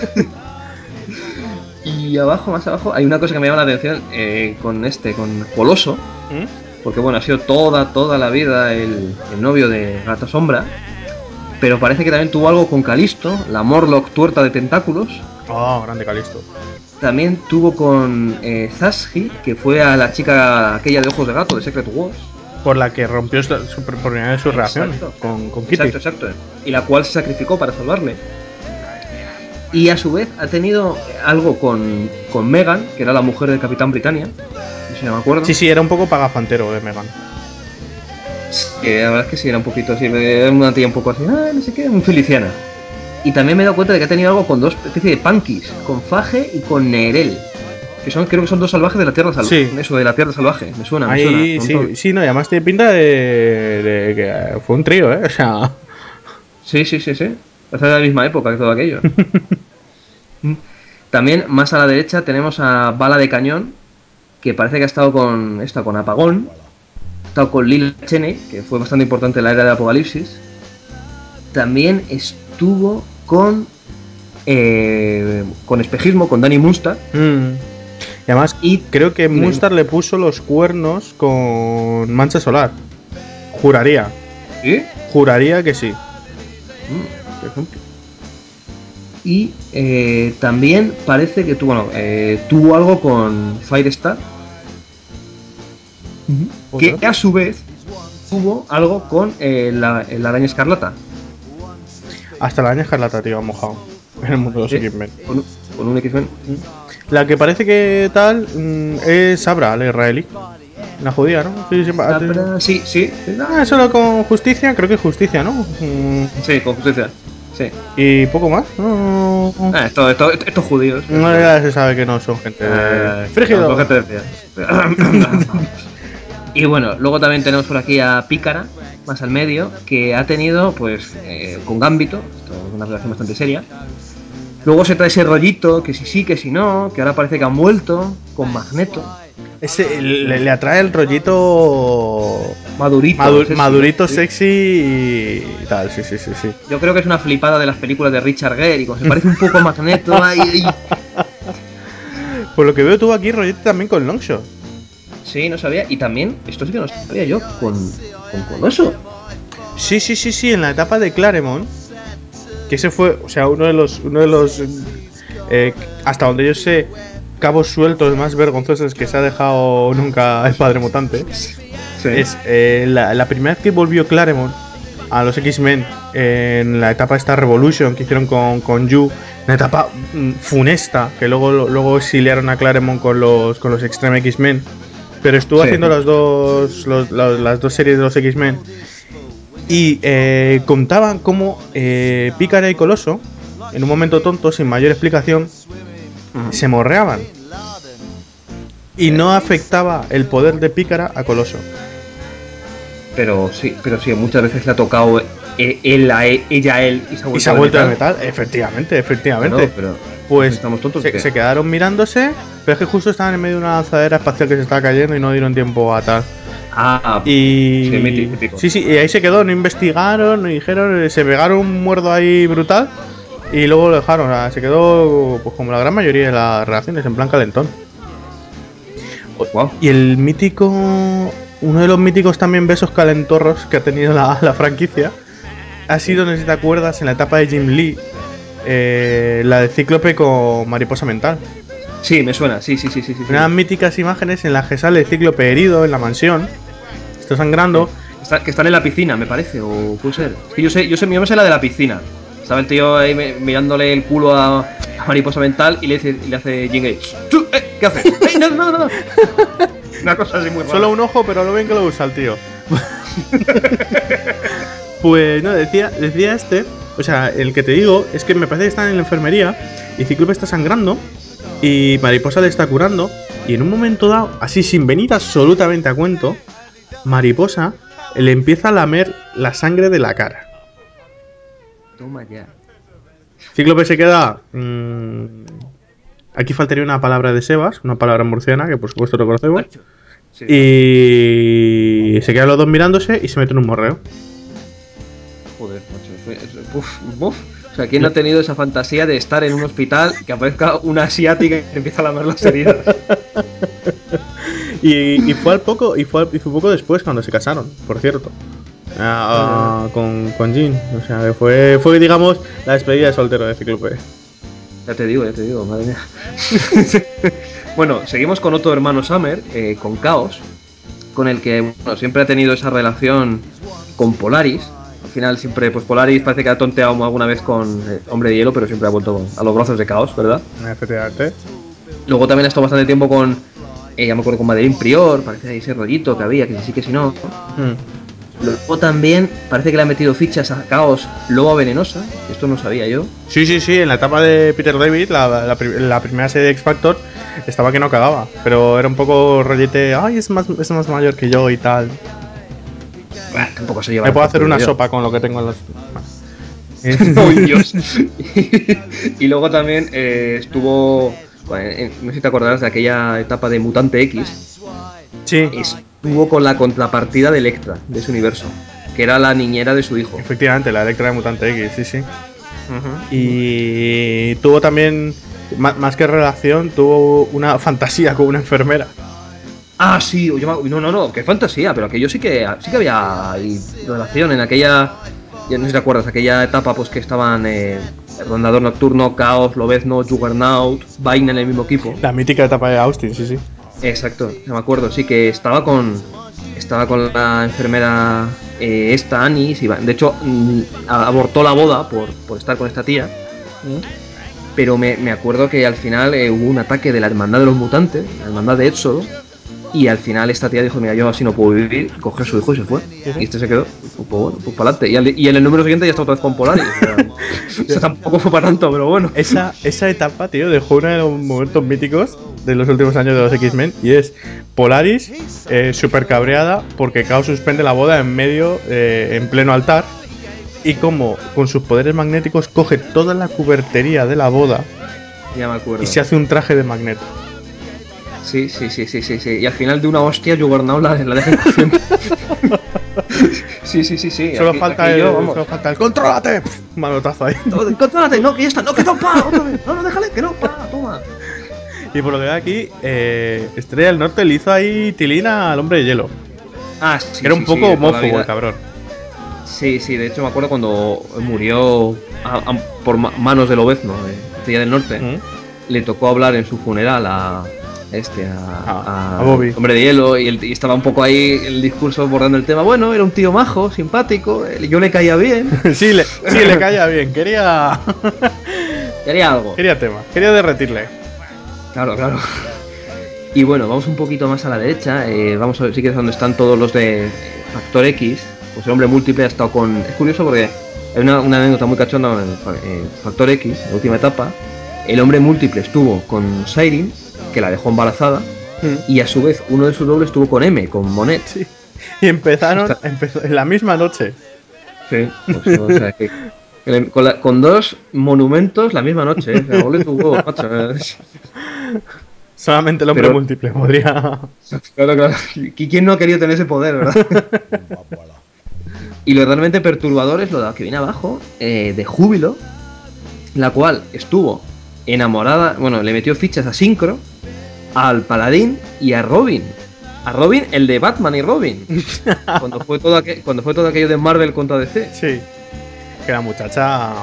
Y más abajo, hay una cosa que me llama la atención con Coloso. Porque bueno, ha sido toda la vida el novio de Gato Sombra. Pero parece que también tuvo algo con Calisto, la Morlock tuerta de tentáculos. Oh, grande Calisto. También tuvo con Zasji, que fue a la chica aquella de ojos de gato de Secret Wars. Por la que rompió por primera vez su reacción con Kitty. Exacto. Y la cual se sacrificó para salvarle. Y a su vez ha tenido algo con Megan, que era la mujer del Capitán Britannia. No sé si me acuerdo. Sí, era un poco pagafantero de Megan. Sí, la verdad es que sí, era un poquito así, una tía un poco así, no sé qué, muy feliciana. Y también me he dado cuenta de que ha tenido algo con 2 especies de punkies, con Fage y con Nerel. Creo que son 2 salvajes de la Tierra Salvaje. Sí. Eso de la Tierra Salvaje, me suena. Sí, no, y además tiene pinta de que fue un trío, O sea. Sí. Parece de la misma época que todo aquello. También, más a la derecha, tenemos a Bala de Cañón, que parece que ha estado con Apagón. Ha estado con Lila Cheney, que fue bastante importante en la era del Apocalipsis. También estuvo con con espejismo, con Danny Mustard. Y además, creo que Mustard le puso los cuernos con mancha solar. Juraría. ¿Sí? Juraría que sí. Por ejemplo. Y también parece que tuvo algo con Firestar. Que a su vez tuvo algo con la araña escarlata. Hasta la araña escarlata, tío, ha mojado en el mundo de los X-Men. Con un X-Men. La que parece que tal es Sabra, la israelí. La judía, ¿no? Sí. Solo con Justicia, creo que Justicia, ¿no? Sí, con Justicia. Sí. Y poco más. No. Estos judíos. No, ya se sabe que no son gente de... ¡Frígido! No, son gente de... Y bueno, luego también tenemos por aquí a Pícara, más al medio, que ha tenido, pues, con Gambito, esto es una relación bastante seria. Luego se trae ese rollito, que si sí, que si no, que ahora parece que han vuelto, con Magneto. Le atrae el rollito... Madurito, sexy y tal, sí. Yo creo que es una flipada de las películas de Richard Gere, y como se parece un poco a Magneto, ahí. Por lo que veo tuvo aquí rollito también con Longshot. Sí, no sabía. Y también, esto sí que no sabía yo, con Coloso. Sí, en la etapa de Claremont. Que ese fue, o sea, uno de los hasta donde yo sé, cabos sueltos más vergonzosos que se ha dejado nunca el Padre Mutante. Sí. Es la primera vez que volvió Claremont a los X-Men en la etapa esta Revolution que hicieron con Yu, una etapa funesta, que luego exiliaron a Claremont con los Extreme X-Men, pero estuvo haciendo las dos series de los X-Men. Y contaban cómo Pícara y Coloso, en un momento tonto, sin mayor explicación, se morreaban. Y no afectaba el poder de Pícara a Coloso. Pero sí, muchas veces le ha tocado ella a él y se ha vuelto de metal. Efectivamente. Claro, pero pues estamos tontos. Se quedaron mirándose, pero es que justo estaban en medio de una lanzadera espacial que se estaba cayendo y no dieron tiempo a tal. Y mítico. Sí, y ahí se quedó, no investigaron, no dijeron, se pegaron un muerdo ahí brutal y luego lo dejaron, o sea, se quedó pues como la gran mayoría de las relaciones, en plan calentón. Wow. Y el mítico, uno de los míticos también besos calentorros que ha tenido la franquicia ha sido, no sé si te acuerdas, en la etapa de Jim Lee, la de Cíclope con Mariposa Mental. Sí, me suena, sí. Unas míticas imágenes en las que sale Cíclope herido en la mansión, está sangrando. Sí. Que están en la piscina, me parece, o puede ser. Es que yo me sé la de la piscina. Estaba el tío ahí mirándole el culo a Mariposa Mental y le hace Jim Gage. ¿Qué haces? No. Una cosa así muy rara. Solo un ojo, pero lo ven que lo usa el tío. Pues no, decía o sea, el que te digo es que me parece que están en la enfermería y Cíclope está sangrando y Mariposa le está curando y en un momento dado, así sin venir absolutamente a cuento, Mariposa le empieza a lamer la sangre de la cara. Toma ya. Cíclope se queda... aquí faltaría una palabra de Sebas, una palabra murciana, que por supuesto lo conocemos. Sí, y se quedan los dos mirándose y se meten en un morreo. Joder, macho. O sea, ¿quién no ha tenido esa fantasía de estar en un hospital que aparezca una asiática y empieza a lamer las heridas? y fue poco después cuando se casaron, por cierto. Con Jean. O sea, fue digamos la despedida de soltero de Cíclope. Ya te digo, madre mía. Bueno, seguimos con otro hermano Summer, con Chaos, con el que siempre ha tenido esa relación con Polaris. Al final siempre, pues Polaris parece que ha tonteado alguna vez con Hombre de Hielo, pero siempre ha vuelto a los brazos de Chaos, ¿verdad? Efectivamente. Luego también ha estado bastante tiempo con, ya me acuerdo, con Madeline Prior, parece ese rollito que había, que sí, que si no. Luego también parece que le ha metido fichas a Chaos Loba Venenosa, esto no sabía yo. Sí, en la etapa de Peter David, la primera serie de X Factor, estaba que no cagaba, pero era un poco rollete, ay, es más mayor que yo y tal. Bueno, tampoco se lleva. Me puedo hacer una sopa con lo que tengo en los... ¡Oh, Dios! Y luego también estuvo, bueno, no sé si te acordarás de aquella etapa de Mutante X. Sí. Estuvo con la contrapartida de Electra, de ese universo, que era la niñera de su hijo. Efectivamente, la Electra de Mutante X, sí. Y tuvo también, más que relación, tuvo una fantasía con una enfermera. Ah, sí, no, qué fantasía, pero aquello sí que había ahí relación en aquella, ya no sé si te acuerdas, aquella etapa pues que estaban Rondador Nocturno, Caos, Lobezno, Juggernaut, Vaina en el mismo equipo. La mítica etapa de Austin, sí. Exacto, no me acuerdo, sí que estaba con la enfermera esta Annie, de hecho abortó la boda por estar con esta tía. Pero me acuerdo que al final hubo un ataque de la hermandad de los mutantes, la hermandad de Éxodo. Y al final esta tía dijo, mira, yo así no puedo vivir, cogió a su hijo y se fue. Y este se quedó, pues bueno, pues para adelante. Y en el número siguiente ya está otra vez con Polaris. O sea, tampoco fue para tanto, pero bueno. Esa etapa, tío, dejó uno de los momentos míticos de los últimos años de los X-Men. Y es Polaris súper cabreada porque Chaos suspende la boda en medio, en pleno altar. Y como con sus poderes magnéticos coge toda la cubertería de la boda. Ya me acuerdo. Y se hace un traje de Magneto. Sí. Y al final de una hostia, Juggernaut la deja inconsciente. Sí. Solo falta el ¡contrólate! Manotazo ahí. ¡Contrólate! No, que ya está. No, que no, pa, otra vez. No, déjale, que no, pa, toma. Y por lo que veo aquí, Estrella del Norte le hizo ahí tilina al Hombre de Hielo. Ah, sí. Era un poco homófobo el cabrón. Sí, de hecho me acuerdo cuando murió por manos de Lobezno, Estrella del Norte. Le tocó hablar en su funeral a Bobby. Hombre de Hielo y estaba un poco ahí el discurso abordando el tema. Bueno, era un tío majo, simpático, yo le caía bien. sí, le caía bien, quería algo. Quería tema, quería derretirle. Claro. Y bueno, vamos un poquito más a la derecha, vamos a ver si quieres dónde están todos los de Factor X. Pues el hombre múltiple ha estado con... Es curioso porque hay una anécdota muy cachonda en Factor X, la última etapa. El hombre múltiple estuvo con Siren, que la dejó embarazada, y a su vez uno de sus dobles estuvo con M, con Monet. Sí. Y empezó en la misma noche. Sí, pues, o sea, con dos monumentos la misma noche, ¿eh? O sea, tuvo, macho. Solamente el hombre múltiple podría... Claro. ¿Y quién no ha querido tener ese poder, verdad? Y lo realmente perturbador es lo que viene abajo, de Júbilo, la cual estuvo enamorada, bueno, le metió fichas a Synchro, al Paladín y a Robin. A Robin, el de Batman y Robin. cuando fue todo aquello de Marvel contra DC. Sí. Que la muchacha...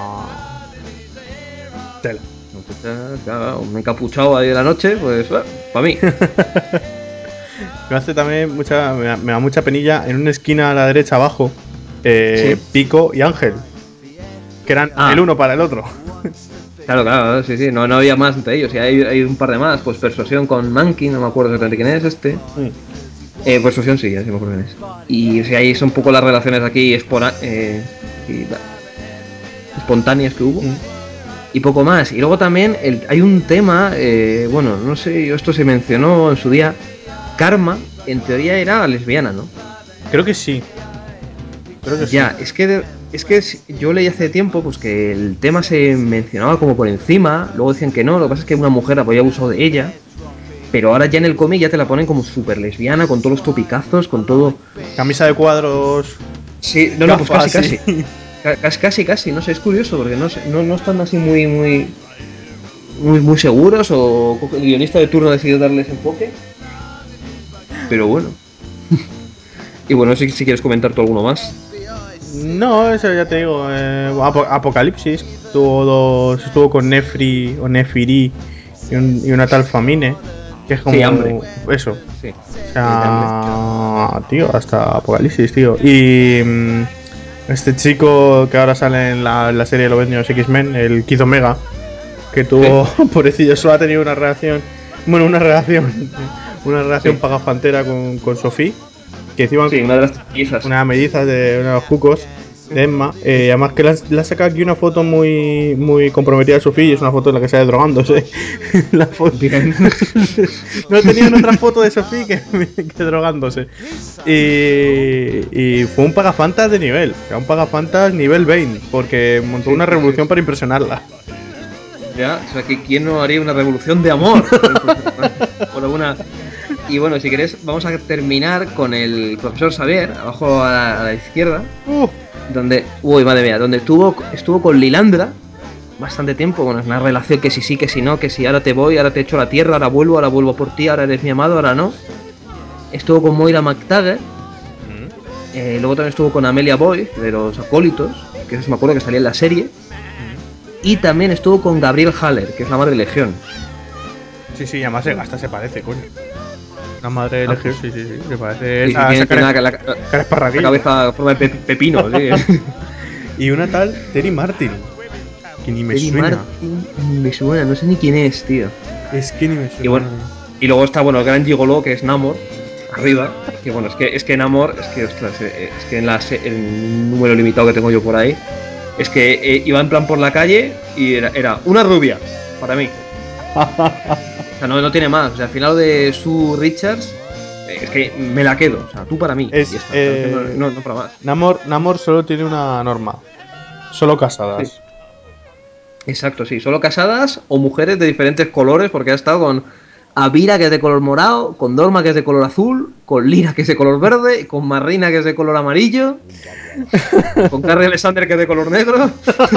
Tela. Claro, un encapuchado ahí de la noche, pues para mí. Me hace también me da mucha penilla. En una esquina a la derecha abajo, ¿Sí? Pico y Ángel, que eran el uno para el otro. Claro, sí. No había más entre ellos. Y hay un par de más. Pues Persuasión con Monkey, no me acuerdo exactamente quién es este. Persuasión sí, ya sí me acuerdo quién es. Y si ahí son un poco las relaciones aquí espontáneas que hubo. Y poco más. Y luego también hay un tema, bueno, no sé, esto se mencionó en su día. Karma, en teoría era lesbiana, ¿no? Creo que sí. Ya, sí. Es que yo leí hace tiempo pues que el tema se mencionaba como por encima, luego decían que no, lo que pasa es que una mujer había abusado de ella, pero ahora ya en el cómic ya te la ponen como súper lesbiana, con todos los topicazos, con todo... Camisa de cuadros... Sí, no, pues casi. Casi, no sé, es curioso, porque no están así muy seguros, o el guionista de turno decidió darles enfoque, pero bueno. Y bueno, si quieres comentar tú alguno más. No, eso ya te digo. Apocalipsis estuvo con Nefri o Nefiri y una tal Famine, que es como sí, hambre. Eso. Sí. O sea, tío, hasta Apocalipsis, tío. Y este chico que ahora sale en la serie de los X-Men, el Kid Omega, que tuvo, pobrecillo, solo ha tenido una relación pagafantera con Sophie. Que encima una de las mellizas. Una melliza de unos cucos de Emma. Además que le ha sacado aquí una foto muy comprometida de Sofía, y es una foto en la que sale drogándose. La foto. No tenían otra foto de Sofía que drogándose. Y fue un pagafantas de nivel. O sea, un pagafantas nivel Bane, porque montó una revolución para impresionarla. Ya, o sea, que ¿quién no haría una revolución de amor? Por alguna... Y bueno, si querés, vamos a terminar con el profesor Xavier, abajo a la izquierda. Donde, uy, madre mía, donde estuvo con Lilandra, bastante tiempo, bueno, es una relación que si sí, que si no, que si ahora te voy, ahora te echo la tierra, ahora vuelvo por ti, ahora eres mi amado, ahora no. Estuvo con Moira McTaggart, luego también estuvo con Amelia Boyd, de los Acólitos, que eso me acuerdo que salía en la serie, y también estuvo con Gabriel Haller, que es la madre de Legión. Sí, además hasta se parece, coño. La madre de Legión, sí, se parece. Sí, Esa tiene cara la esparraguilla. cabeza forma de pepino, sí. Y una tal Terry Martin, que ni me Terry suena. Martin ni me suena, no sé ni quién es, tío. Es que ni me suena. Y bueno, y luego está, bueno, el gran gigoló, que es Namor, arriba, que bueno, es que Namor, ostras, es que en el número limitado que tengo yo por ahí, es que iba en plan por la calle y era una rubia, para mí. O sea, no tiene más. O sea, al final de Sue Richards, es que me la quedo. O sea, tú para mí. Es, y está. No para más. Namor solo tiene una norma. Solo casadas. Sí. Exacto, sí. Solo casadas o mujeres de diferentes colores, porque ha estado con Avira, que es de color morado, con Dorma, que es de color azul, con Lira, que es de color verde, con Marrina, que es de color amarillo, con Carrie Alexander, que es de color negro.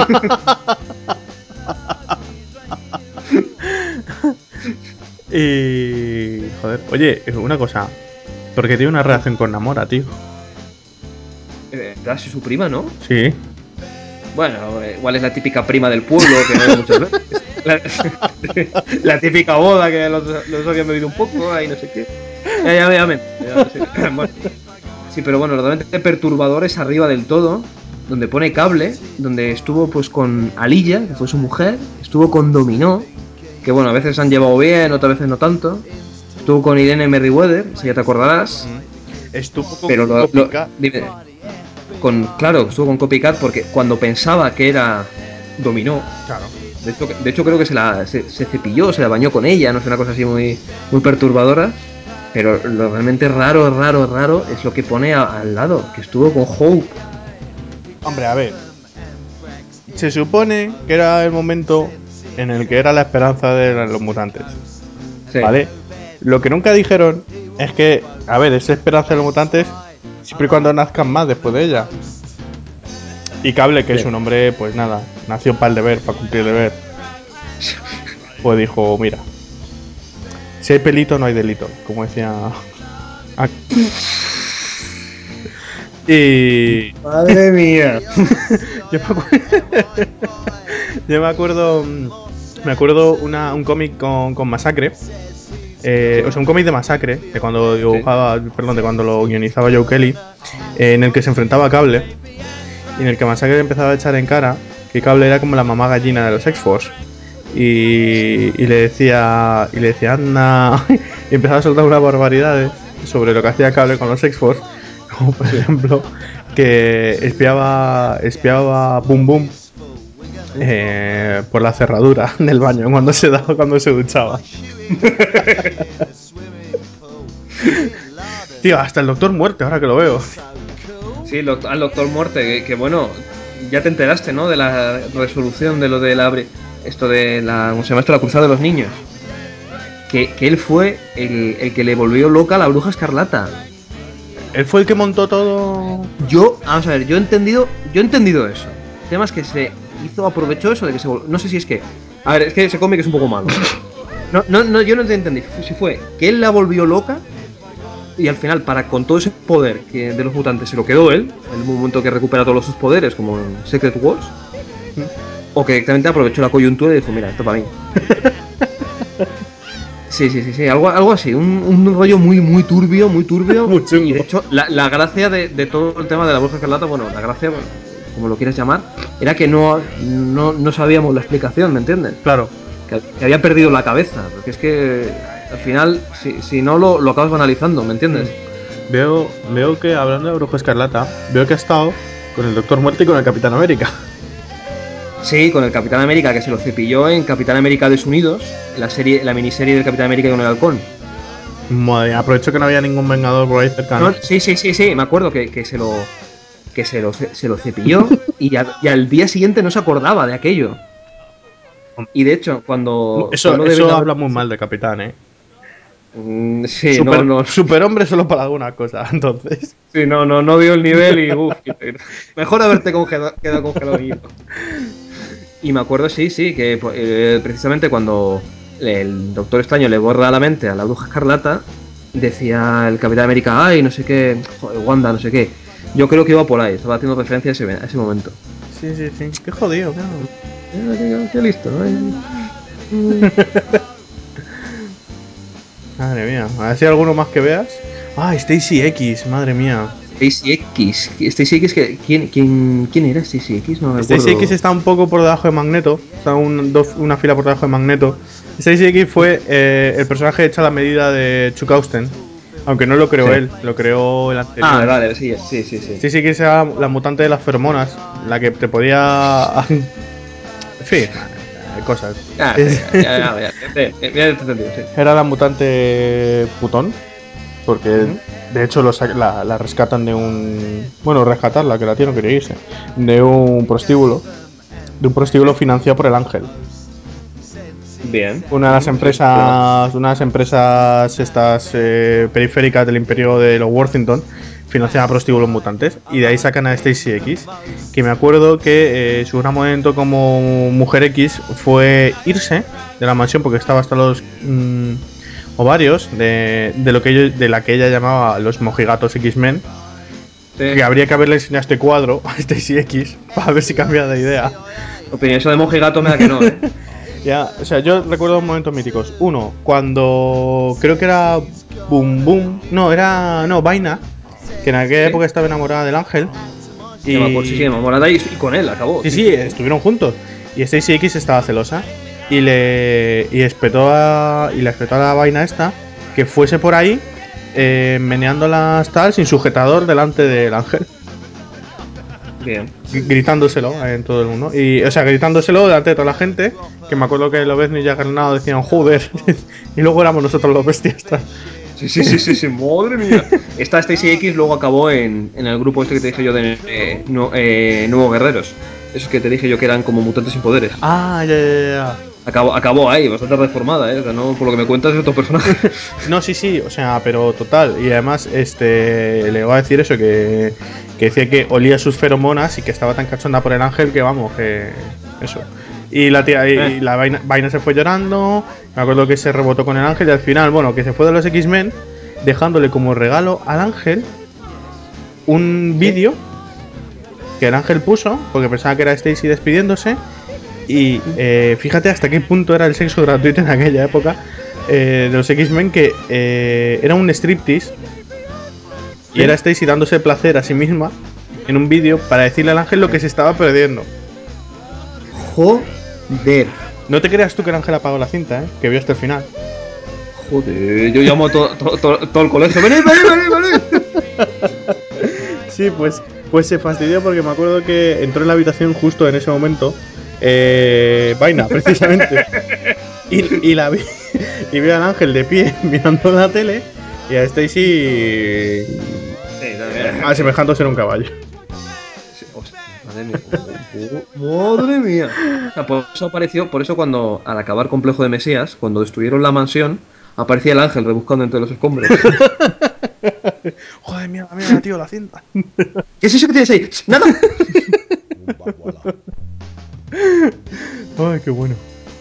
Y. Joder, oye, una cosa. Porque tiene una relación con Namora, tío. Casi su prima, ¿no? Sí. Bueno, igual es la típica prima del pueblo que no hay muchas veces. La típica boda que los habían bebido un poco, ahí no sé qué. Sí. Bueno, sí, pero bueno, realmente perturbador es arriba del todo, donde pone cable, donde estuvo pues con Alilla, que fue su mujer, estuvo con Dominó, que bueno, a veces han llevado bien, otras veces no tanto. Estuvo con Irene Merriweather, si ya te acordarás. Estuvo con Pero Copycat. dime, claro, estuvo con Copycat porque cuando pensaba que era Dominó, Claro. de hecho creo que se cepilló, se la bañó con ella, no es una cosa así muy, muy perturbadora. Pero lo realmente raro es lo que pone al lado, que estuvo con Hope. Hombre, a ver. Se supone que era el momento en el que era la esperanza de los mutantes. Sí. ¿Vale? Lo que nunca dijeron es que, a ver, esa esperanza de los mutantes siempre y cuando nazcan más después de ella. Y Cable, que es un hombre, pues nada, nació para el deber, para cumplir el deber. Pues dijo, mira, si hay pelito no hay delito, como decía. Y Madre mía. yo me acuerdo un cómic con Masacre. O sea, un cómic de Masacre, de cuando dibujaba, perdón, de cuando lo guionizaba Joe Kelly, en el que se enfrentaba a Cable, y en el que Masacre empezaba a echar en cara que Cable era como la mamá gallina de los X-Force. Y le decía, anda, y empezaba a soltar unas barbaridades sobre lo que hacía Cable con los X-Force, como por ejemplo que espiaba Boom Boom por la cerradura del baño cuando se duchaba. Tío, hasta el Doctor Muerte, ahora que lo veo. Sí, al Doctor Muerte, que bueno, ya te enteraste, ¿no? De la resolución de lo de esto de la, ¿cómo se llama esto? La cruzada de los niños. Que él fue el que le volvió loca a la Bruja Escarlata. Él fue el que montó todo. Vamos a ver, yo he entendido eso. El tema es que aprovechó eso de que no sé si es que. A ver, es que ese cómic es un poco malo. No, yo no te entendí. Si fue que él la volvió loca y al final, con todo ese poder de los mutantes se lo quedó él, en el momento que recupera todos sus poderes, como en Secret Wars, o que directamente aprovechó la coyuntura y dijo: mira, esto para mí. Sí, algo así, un rollo muy turbio, muy turbio. Muy chungo. Y de hecho, la gracia de todo el tema de la Bruja Escarlata, bueno, la gracia, como lo quieras llamar, era que no sabíamos la explicación, ¿me entiendes? Claro. Que había perdido la cabeza, porque es que al final, si no lo acabas banalizando, ¿me entiendes? Veo que, hablando de Brujo Escarlata, veo que ha estado con el Doctor Muerte y con el Capitán América. Sí, con el Capitán América, que se lo cepilló en Capitán América Desunidos, la miniserie del Capitán América con el halcón. Madre, aprovecho que no había ningún vengador por ahí cercano. Sí, me acuerdo que se lo cepilló y al día siguiente no se acordaba de aquello. Y de hecho, cuando Eso Vengador... habla muy mal de Capitán, sí, Superhombre solo para algunas cosas, entonces. Sí, no dio el nivel y quedado congelado. Y me acuerdo, sí, que precisamente cuando el Doctor Extraño le borra la mente a la Bruja Escarlata, decía el Capitán América, ay, no sé qué, joder, Wanda, no sé qué. Yo creo que iba por ahí, estaba haciendo referencia a ese momento. Sí, sí, sí. Qué jodido, claro. Qué listo, ¿no? Madre mía. A ver si hay alguno más que veas. Ah, Stacy X, madre mía. Stacy X. Stacy X, ¿quién era Stacy X? No me Stacy acuerdo. X está un poco por debajo de Magneto. Está una fila por debajo de Magneto. Stacy X fue el personaje hecho a la medida de Chuck Austen. Aunque no lo creó Sí. él, lo creó el anterior. Vale, sí. Stacy X era la mutante de las feromonas. La que te podía. En fin, cosas. Sí, ya te he entendido, sí. Era la mutante putón. Porque de hecho la rescatan de un. Bueno, rescatarla, que la tía no quería irse. De un prostíbulo. De un prostíbulo financiado por el Ángel. Bien. Una de las empresas estas periféricas del imperio de los Worthington financian a prostíbulos mutantes y de ahí sacan a Stacy X, que me acuerdo que su gran momento como mujer X fue irse de la mansión porque estaba hasta los ovarios de la que ella llamaba los mojigatos X-Men. Sí. Que habría que haberle enseñado este cuadro a Stacy X para ver si cambia de idea. Opinión, eso de mojigato me da que no, ¿eh? Ya, o sea, yo recuerdo momentos míticos. Uno, cuando creo que era Boom Boom. No, Vaina. Que en aquella época estaba enamorada del Ángel. Y... me acuerdo, sí, enamorada y con él acabó. Sí, estuvieron juntos. Y Stacy X estaba celosa. Y le espetó a la vaina esta que fuese por ahí meneándolas tal sin sujetador delante del Ángel. Bien. Gritándoselo en todo el mundo. Y, o sea, gritándoselo delante de toda la gente. Que me acuerdo que Lobezno y Jack Granado decían joder. Y luego éramos nosotros los bestias. Sí, madre mía. Esta Stacy X luego acabó en el grupo este que te dije yo de Nuevos Guerreros. Esos que te dije yo que eran como mutantes sin poderes. Ah, ya. Acabó ahí, bastante reformada, O sea, no, por lo que me cuentas es otro personaje. No, sí, o sea, pero total. Y además, le iba a decir eso, que decía que olía sus feromonas y que estaba tan cachonda por el Ángel que vamos, que eso. Y la tía, y la vaina se fue llorando. Me acuerdo que se rebotó con el Ángel y al final, bueno, que se fue de los X-Men, dejándole como regalo al Ángel un vídeo que el Ángel puso, porque pensaba que era Stacy despidiéndose. Y fíjate hasta qué punto era el sexo gratuito en aquella época de los X-Men, que era un striptease. Y era Stacy dándose placer a sí misma en un vídeo para decirle al Ángel lo que se estaba perdiendo. Joder. No te creas tú que el Ángel apagó la cinta, que vio hasta el final. Joder, yo llamo a todo el colegio. ¡Venid! Sí, pues se fastidió porque me acuerdo que entró en la habitación justo en ese momento. Vaina, precisamente. Y la vi. Y vi al Ángel de pie mirando la tele. Y a Stacy asemejándose en un caballo. Madre mía. O sea, por eso cuando al acabar Complejo de Mesías, cuando destruyeron la mansión, aparecía el ángel rebuscando entre los escombros. Joder, mira, tío, la cinta. ¿Qué es eso que tienes ahí? ¡Nada! Ay, qué bueno.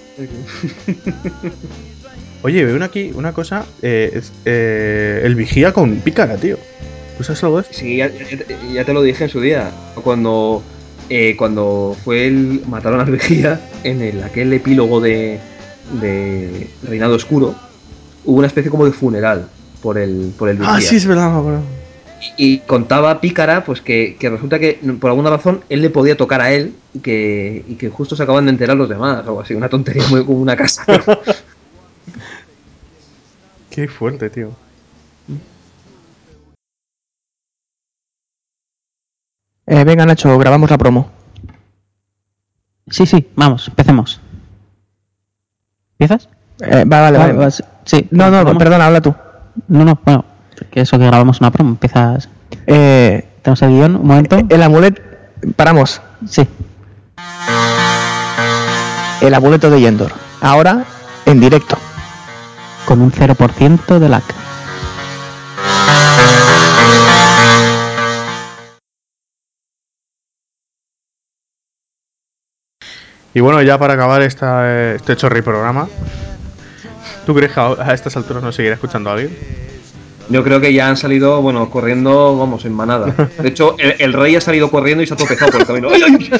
Oye, veo aquí una cosa. El vigía con pícara, tío. ¿Tú sabes algo de esto? Sí, ya te lo dije en su día. Cuando mataron al vigía en aquel epílogo de Reinado Oscuro, hubo una especie como de funeral por el Ah, vigía. sí, es verdad, me acuerdo. Y contaba Pícara pues que resulta que por alguna razón él le podía tocar a él y que justo se acaban de enterar los demás, o algo así, una tontería muy como una casa. Qué fuerte, tío. Venga, Nacho, grabamos la promo. Sí, vamos, empecemos. ¿Empiezas? Vale. Sí. No, perdona, habla tú. No, bueno, que eso que grabamos una promo, empiezas. Tenemos el guión, un momento. El amuleto. Paramos. Sí. El amuleto de Yendor. Ahora, en directo. Con un 0% de lag. Y bueno, ya para acabar este chorri programa, ¿tú crees que a estas alturas nos seguirá escuchando alguien? Yo creo que ya han salido, bueno, corriendo, vamos, en manada. De hecho, el rey ha salido corriendo y se ha tropezado por el camino. ¡Ay, ay!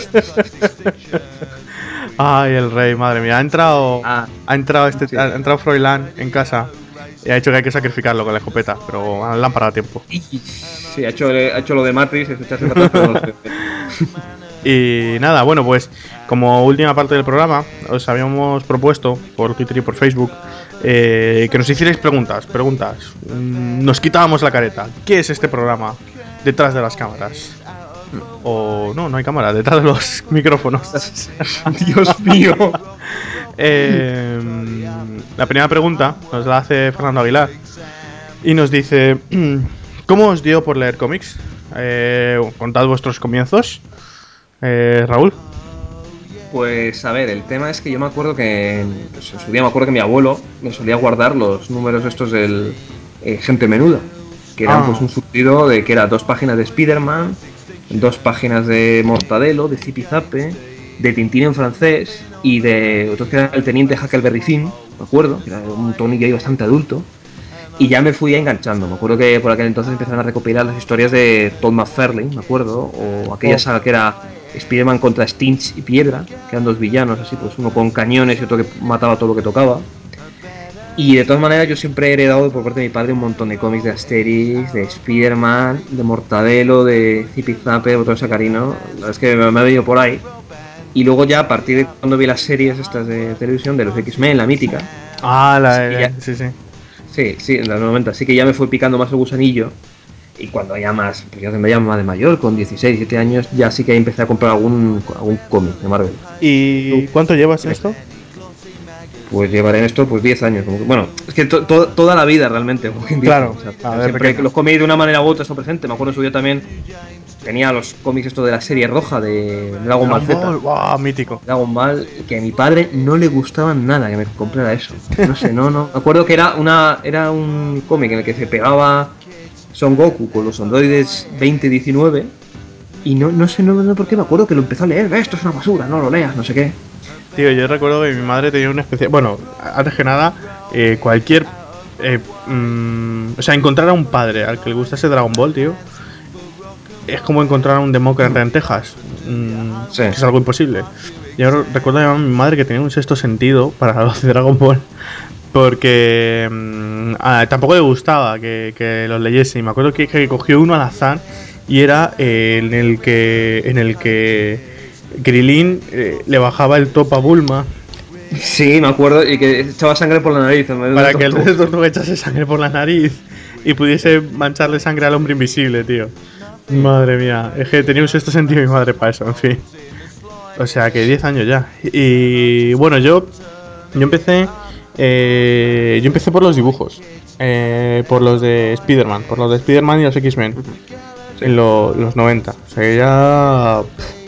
Ay, el rey, madre mía. Ah, Ha entrado, sí. ha entrado Froilán en casa y ha dicho que hay que sacrificarlo con la escopeta, pero le han parado a tiempo. Sí, ha hecho lo de Matrix, es echarse para atrás, pero no lo sé. Y nada, bueno, pues como última parte del programa, os habíamos propuesto por Twitter y por Facebook que nos hicierais preguntas. Nos quitábamos la careta. ¿Qué es este programa detrás de las cámaras? O no hay cámara, detrás de los micrófonos. Dios mío. La primera pregunta nos la hace Fernando Aguilar y nos dice: ¿cómo os dio por leer cómics? Contad vuestros comienzos. Raúl. Pues a ver, el tema es que yo me acuerdo que pues, en su día me acuerdo que mi abuelo me solía guardar los números estos del Gente Menuda, que eran pues un surtido de que era 2 páginas de Spider-Man, 2 páginas de Mortadelo, de Zipizape, de Tintín en francés y de otros que era el Teniente Huckleberry Finn, me acuerdo, que era un tonillo ahí bastante adulto. Y ya me fui enganchando. Me acuerdo que por aquel entonces empezaron a recopilar las historias de Todd McFarlane, me acuerdo, o aquella saga que era Spider-Man contra Stinch y Piedra, que eran 2 villanos, así, pues uno con cañones y otro que mataba todo lo que tocaba. Y de todas maneras yo siempre he heredado por parte de mi padre un montón de cómics de Asterix, de Spider-Man, de Mortadelo, de Zipizape, otro sacarino. La verdad es que me ha venido por ahí. Y luego ya a partir de cuando vi las series estas de televisión, de los X-Men, la mítica, sí que ya, Sí, sí. sí, en los 90, sí que ya me fue picando más el gusanillo. Y cuando ya más, pues ya me llama de mayor, con 16, 17 años, ya sí que empecé a comprar algún cómic de Marvel. ¿Y cuánto llevas en esto? Pues llevaré en esto pues 10 años. Como que, bueno, es que toda la vida realmente, como quien dice. Claro, O sea, a ver, siempre que pequeño. los cómics de una manera u otra están presentes. Me acuerdo en su día también tenía los cómics esto de la serie roja de Dragon Ball Dragon Z. Ball, wow, mítico. Dragon Ball, que a mi padre no le gustaban nada que me comprara eso. No sé, no. Me acuerdo que era un cómic en el que se pegaba Son Goku con los androides 2019 y no sé por qué me acuerdo que lo empezó a leer. Esto es una basura, no lo leas, no sé qué. Tío, yo recuerdo que mi madre tenía una especial. Bueno, antes que nada, cualquier. O sea, encontrar a un padre al que le gustase Dragon Ball, tío, es como encontrar a un demócrata en Texas. Sí. Que es algo imposible. Yo recuerdo a mi madre que tenía un sexto sentido para los de Dragon Ball. Porque tampoco le gustaba que los leyese. Y me acuerdo que cogió uno al azar y era en el que Krilin le bajaba el top a Bulma Sí, me acuerdo, y que echaba sangre por la nariz en vez de para que el tortuga. de tortuga echase sangre por la nariz y pudiese mancharle sangre al hombre invisible, tío. Madre mía, es que tenía un sexto sentido mi madre para eso, en fin. O sea que 10 años ya. Y bueno, yo empecé. Yo empecé por los dibujos. Por los de Spider-Man. Por los de Spider-Man y los X-Men. Sí. En los 90. O sea que ya.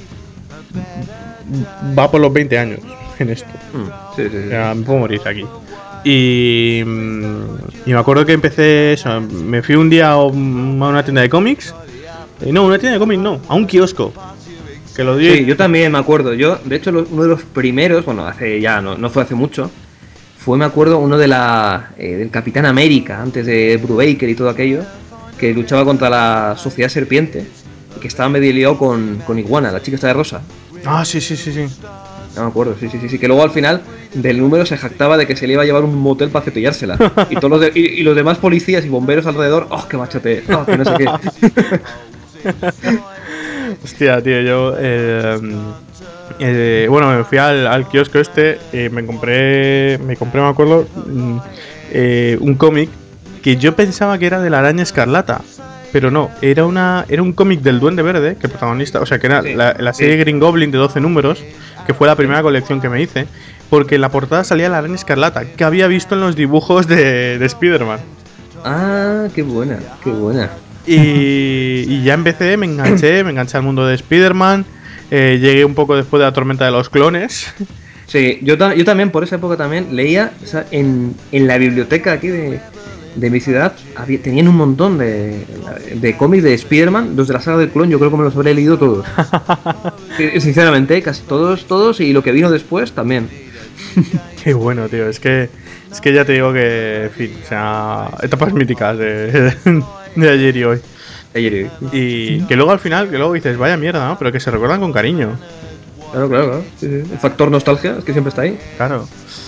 Va por los 20 años en esto. Sí. O sea, me puedo morir aquí. Y me acuerdo que empecé eso. Me fui un día a una tienda de cómics. No, una tienda de cómics no. A un kiosco. Que lo dio. Sí, yo también me acuerdo. Yo, de hecho, uno de los primeros, bueno, hace ya, no fue hace mucho, fue, me acuerdo, uno del Capitán América, antes de Brubaker y todo aquello, que luchaba contra la Sociedad Serpiente y que estaba medio liado con Iguana, la chica esta de rosa. Ah, sí, sí, sí, sí. No me acuerdo, sí. Que luego al final del número se jactaba de que se le iba a llevar un motel para cepillársela. Y todos y los demás policías y bomberos alrededor, ¡oh, qué machete! ¡Oh, que no sé qué! Hostia, tío, yo. Bueno, me fui al kiosco este. Me compré, me acuerdo, un cómic que yo pensaba que era de la Araña Escarlata. Pero no, era un cómic del Duende Verde, que el protagonista, o sea, que era Sí, la serie Green Goblin de 12 números, que fue la sí. primera colección que me hice, porque en la portada salía la Araña Escarlata, que había visto en los dibujos de Spider-Man. Ah, qué buena, qué buena. Y ya empecé, me enganché al mundo de Spider-Man. Llegué un poco después de la tormenta de los clones. Sí, yo también por esa época también leía, o sea, en la biblioteca aquí de mi ciudad tenían un montón de cómics de Spider-Man, los de la saga del clon, yo creo que me los habré leído todos. Sinceramente, casi todos, y lo que vino después también. Qué bueno, tío. Es que ya te digo que, en fin, o sea, etapas míticas de ayer y hoy. Y que luego al final, que luego dices, vaya mierda, ¿no? Pero que se recuerdan con cariño. Claro. Sí. El factor nostalgia es que siempre está ahí. Claro.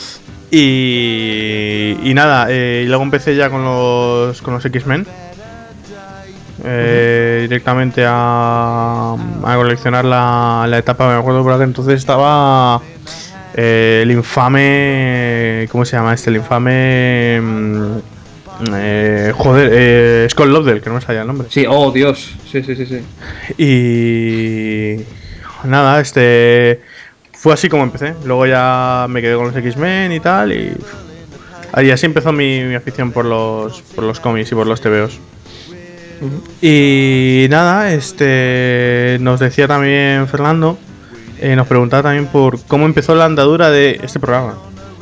Y nada, y luego empecé ya con los X-Men. Directamente a coleccionar la etapa. Me acuerdo por aquel entonces estaba el infame. ¿Cómo se llama este? El infame. Scott Lobdell, que no me salía el nombre. Sí, oh Dios. Sí. Y nada, fue así como empecé. Luego ya me quedé con los X-Men y tal. Y así empezó mi afición por los cómics y por los TVOs. Y nada, nos decía también Fernando, nos preguntaba también por cómo empezó la andadura de este programa.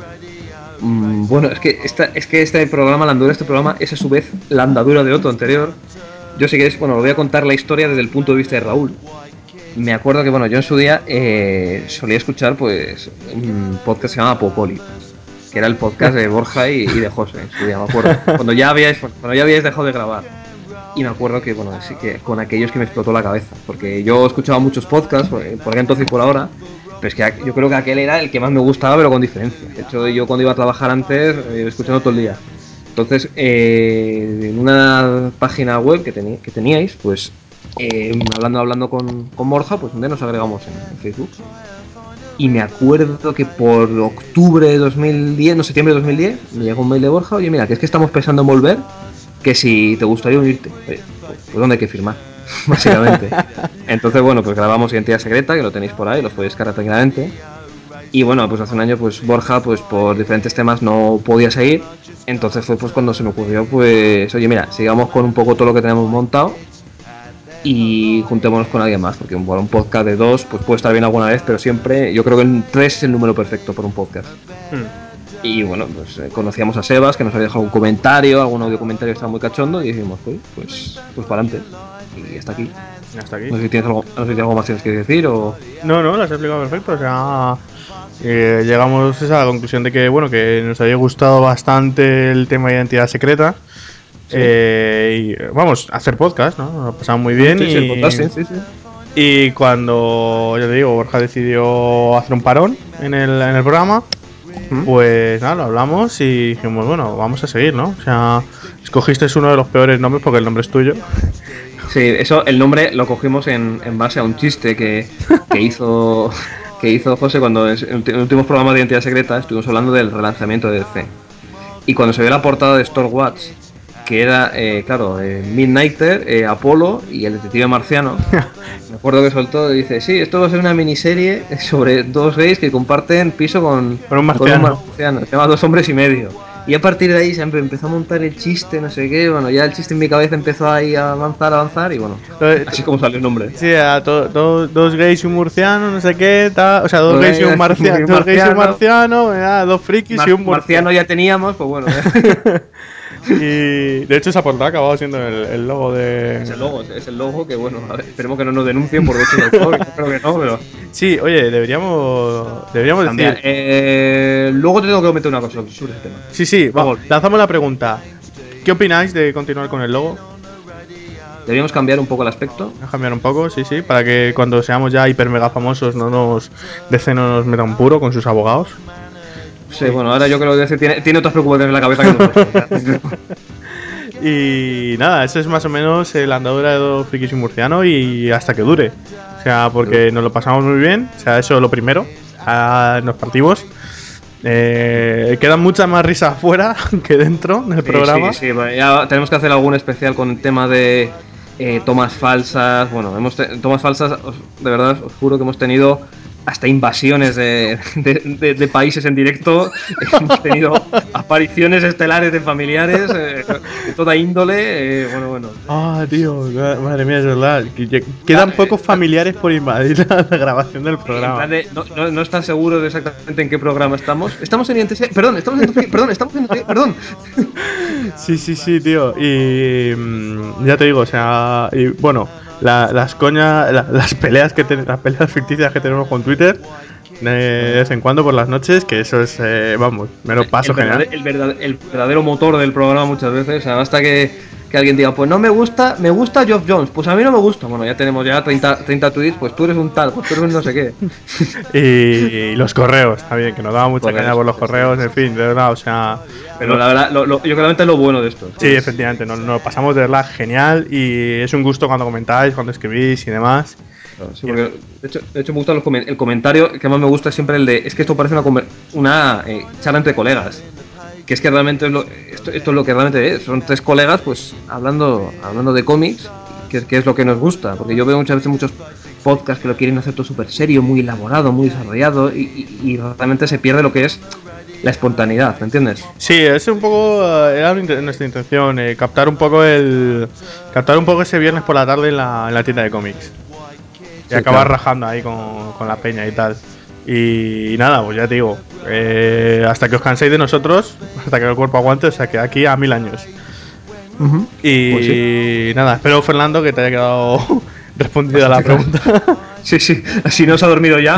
Bueno, es que este programa, la andadura de este programa, es a su vez la andadura de otro anterior. Yo si queréis, bueno, os voy a contar la historia desde el punto de vista de Raúl. Me acuerdo que, bueno, yo en su día solía escuchar, pues, un podcast que se llama Popoli, que era el podcast de Borja y de José, en su día, me acuerdo. Cuando ya habíais dejado de grabar. Y me acuerdo que, bueno, sí que con aquellos que me explotó la cabeza, porque yo escuchaba muchos podcasts, por aquel entonces y por ahora, pero es que yo creo que aquel era el que más me gustaba, pero con diferencia. De hecho, yo cuando iba a trabajar antes, escuchando todo el día. Entonces, en una página web que teníais, pues, hablando con Borja, pues un día nos agregamos en Facebook. Y me acuerdo que por octubre de 2010, no, septiembre de 2010, me llegó un mail de Borja: oye, mira, que es que estamos pensando en volver, que si te gustaría unirte. Oye, pues ¿dónde hay que firmar? Básicamente. Entonces, bueno, pues grabamos Identidad Secreta, que lo tenéis por ahí, lo podéis descargar tranquilamente. Y bueno, pues hace un año, pues Borja, pues por diferentes temas no podía seguir. Entonces fue pues cuando se me ocurrió, pues, oye, mira, sigamos con un poco todo lo que tenemos montado y juntémonos con alguien más, porque un podcast de 2 pues puede estar bien alguna vez, pero siempre, yo creo que el 3 es el número perfecto por un podcast. Y bueno, pues conocíamos a Sebas, que nos había dejado un comentario, algún audio comentario que estaba muy cachondo, y dijimos, pues para adelante. Y hasta aquí. Hasta aquí. No sé si tienes algo más que decir o... No, lo has explicado perfecto. O sea, llegamos a la conclusión de que, bueno, que nos había gustado bastante el tema de identidad secreta. Sí. Y vamos, hacer podcast, ¿no? Nos lo pasamos muy bien. Sí, el podcast, sí. Y cuando, ya te digo, Borja decidió hacer un parón en el programa, pues nada, lo hablamos y dijimos, bueno, vamos a seguir, ¿no? O sea, escogiste uno de los peores nombres porque el nombre es tuyo. Sí, eso, el nombre lo cogimos en base a un chiste que hizo José cuando en el último programa de Identidad Secreta estuvimos hablando del relanzamiento de DC. Y cuando se vio la portada de Star Wars, que era, claro, Midnighter, Apolo y el detective marciano, me acuerdo que soltó y dice, sí, esto va a ser una miniserie sobre dos gays que comparten piso con un marciano. se llama Dos hombres y medio. Y a partir de ahí se empezó a montar el chiste, no sé qué, bueno, ya el chiste en mi cabeza empezó ahí a avanzar y bueno, así como salió el nombre. Sí, dos gays y un murciano, no sé qué, tal. O sea, dos gays y un marciano, dos frikis y un marciano ya teníamos, pues bueno. Y de hecho esa portada ha acabado siendo el logo de... Es el logo que, bueno, a ver, esperemos que no nos denuncien por derechos de autor, creo que no, pero... Sí, oye, deberíamos cambiar. decir... Luego te tengo que comentar una cosa sobre ese tema. Sí, vamos, lanzamos la pregunta. ¿Qué opináis de continuar con el logo? Deberíamos cambiar un poco el aspecto. Cambiar un poco, sí, para que cuando seamos ya hiper mega famosos DC no nos meta un puro con sus abogados. Sí, bueno, ahora yo creo que DC tiene otras preocupaciones en la cabeza que nosotros. Y nada, eso es más o menos la andadura de Dos Frikis y un Murciano y hasta que dure. O sea, porque nos lo pasamos muy bien. O sea, eso es lo primero. Nos partimos. Quedan muchas más risas afuera que dentro del programa. Sí, bueno, ya tenemos que hacer algún especial con el tema de tomas falsas. Bueno, tomas falsas, de verdad, os juro que hemos tenido hasta invasiones de países en directo. Hemos tenido apariciones estelares de familiares de toda índole. Bueno. Ah, tío, madre mía, es verdad. Quedan pocos familiares por invadir la grabación del En programa. plan de, no estás seguro de exactamente en qué programa estamos. Estamos en INTS. Perdón, estamos en perdón. Sí, tío. Y ya te digo, o sea, y bueno, las coñas, las peleas las peleas ficticias que tenemos con Twitter de vez en cuando por las noches, que eso es, vamos, me lo paso genial. El verdadero motor del programa muchas veces. O sea, basta que alguien diga, pues no me gusta Geoff Jones. Pues a mí no me gusta. Bueno, ya tenemos 30 tweets, pues tú eres un tal, pues tú eres un no sé qué. Y los correos también, que nos daba mucha caña por los correos, en fin, de verdad, o sea. Pero la verdad, yo creo que es lo bueno de esto. Sí, efectivamente, nos lo pasamos de verdad genial y es un gusto cuando comentáis, cuando escribís y demás. Sí, porque de hecho me gusta el comentario que más me gusta es siempre el de, es que esto parece una charla entre colegas. Que es que realmente esto es lo que realmente es. Son tres colegas pues hablando de cómics, que es lo que nos gusta. Porque yo veo muchas veces muchos podcasts que lo quieren hacer todo súper serio, muy elaborado, muy desarrollado y realmente se pierde lo que es la espontaneidad, ¿me entiendes? Sí, es un poco, era nuestra intención, captar un poco ese viernes por la tarde en la tienda de cómics. Y Sí, acabar claro. rajando ahí con la peña y tal. Y nada, pues ya te digo, hasta que os canséis de nosotros, hasta que el cuerpo aguante, o sea que aquí a 1000 años. Y Pues sí. nada, espero, Fernando, que te haya quedado respondida la pregunta. Sí, así no se ha dormido ya.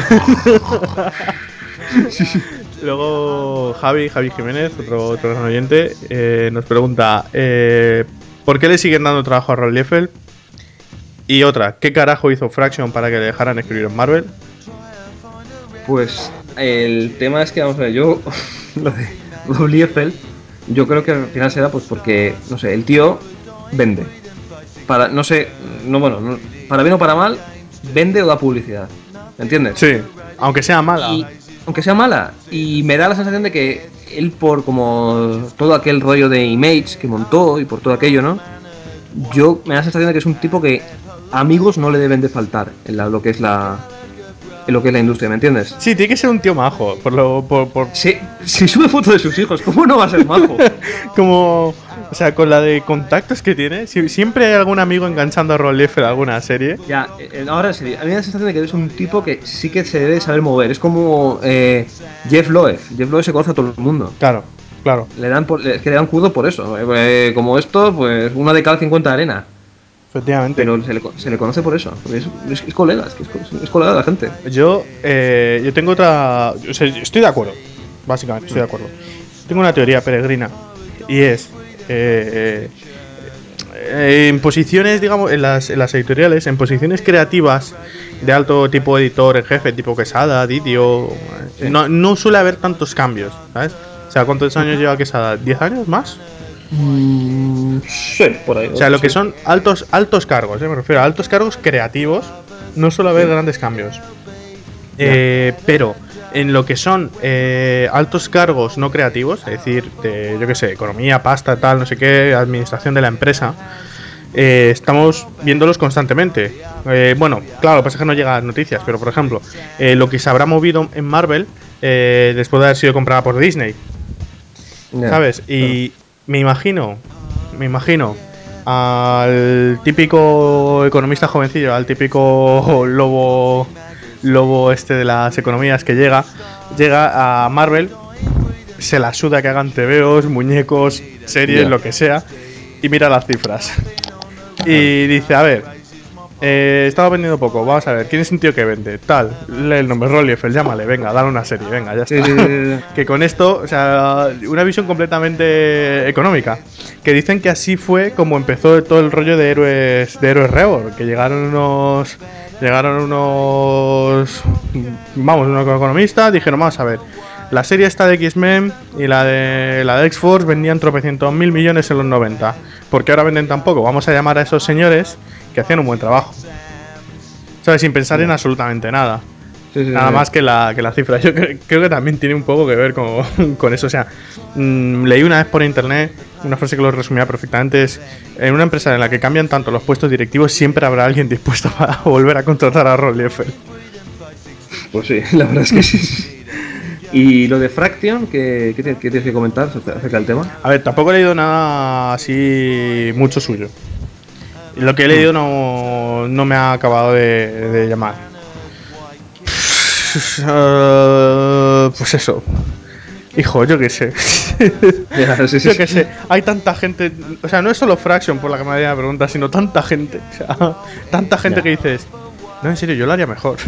Luego Javi Jiménez, otro gran oyente, nos pregunta ¿por qué le siguen dando trabajo a Ron Liefeld? Y otra, ¿qué carajo hizo Fraction para que le dejaran escribir en Marvel? Pues el tema es que, vamos a ver, yo lo de Rob Liefeld, yo creo que al final será pues porque, no sé, el tío vende. Para, no sé, para bien o para mal, vende o da publicidad. ¿Me entiendes? Sí, aunque sea mala. Y aunque sea mala, y me da la sensación de que él por como todo aquel rollo de Image que montó y por todo aquello, ¿no? Yo me da la sensación de que es un tipo que amigos no le deben de faltar lo que es la industria, ¿me entiendes? Sí, tiene que ser un tío majo. Si sube fotos de sus hijos, ¿cómo no va a ser majo? Como, o sea, con la de contactos que tiene, siempre hay algún amigo enganchando a Ron Liefeld a alguna serie. Ya, ahora en serio, a mí me da la sensación de que es un tipo que sí que se debe saber mover. Es como Jeff Loeb. Jeff Loeb se conoce a todo el mundo. Claro. Es que le dan curdo por eso. Como esto, pues una de cada 50 de arena. Efectivamente. Pero se le conoce por eso. Porque es colega, es colega de la gente. Yo tengo otra. O sea, estoy de acuerdo. Básicamente, estoy de acuerdo. Tengo una teoría peregrina. Y es. En posiciones, digamos, en las editoriales, en posiciones creativas de alto tipo editor en jefe, tipo Quesada, Didio, Sí. no suele haber tantos cambios, ¿sabes? O sea, ¿cuántos años lleva Quesada? ¿10 años más? Sí, por ahí. O sea, lo que Sí. son altos cargos, me refiero a altos cargos creativos, no suele haber grandes cambios. Ya. Pero en lo que son altos cargos no creativos, es decir, yo qué sé, economía, pasta, tal, no sé qué, administración de la empresa, estamos viéndolos constantemente. Bueno, claro, lo que pasa es que no llega a las noticias, pero por ejemplo, lo que se habrá movido en Marvel después de haber sido comprada por Disney, Ya. ¿sabes? Claro. Y me imagino al típico economista jovencillo, al típico lobo este de las economías que llega a Marvel, se la suda que hagan tebeos, muñecos, series, Ya. lo que sea, y mira las cifras. Y dice, a ver, estaba vendiendo poco, vamos a ver, ¿quién es un tío que vende? Tal, lee el nombre, Ron Liefeld, llámale, venga, dale una serie, venga, ya está. Sí. Que con esto, o sea, una visión completamente económica. Que dicen que así fue como empezó todo el rollo de Héroes Reborn, que llegaron unos, unos economistas, dijeron, vamos a ver, la serie esta de X-Men y la de X-Force vendían tropecientos mil millones en los 90. ¿Por qué ahora venden tan poco? Vamos a llamar a esos señores que hacían un buen trabajo. ¿Sabes? Sin pensar en absolutamente nada. Sí. Nada más que la cifra. Yo creo que también tiene un poco que ver con eso. O sea, leí una vez por internet una frase que lo resumía perfectamente. Es, en una empresa en la que cambian tanto los puestos directivos, siempre habrá alguien dispuesto a volver a contratar a Ron Liefeld. Pues sí, la verdad es que sí. Y lo de Fraction, ¿qué tienes que comentar acerca del tema? A ver, tampoco he leído nada así mucho suyo. Lo que he leído no me ha acabado de llamar. Pues eso. Hijo, yo qué sé. Yo qué sé. Hay tanta gente. O sea, no es solo Fraction por la que me haría la pregunta, sino tanta gente. O sea, tanta gente que dices. No, en serio, yo lo haría mejor.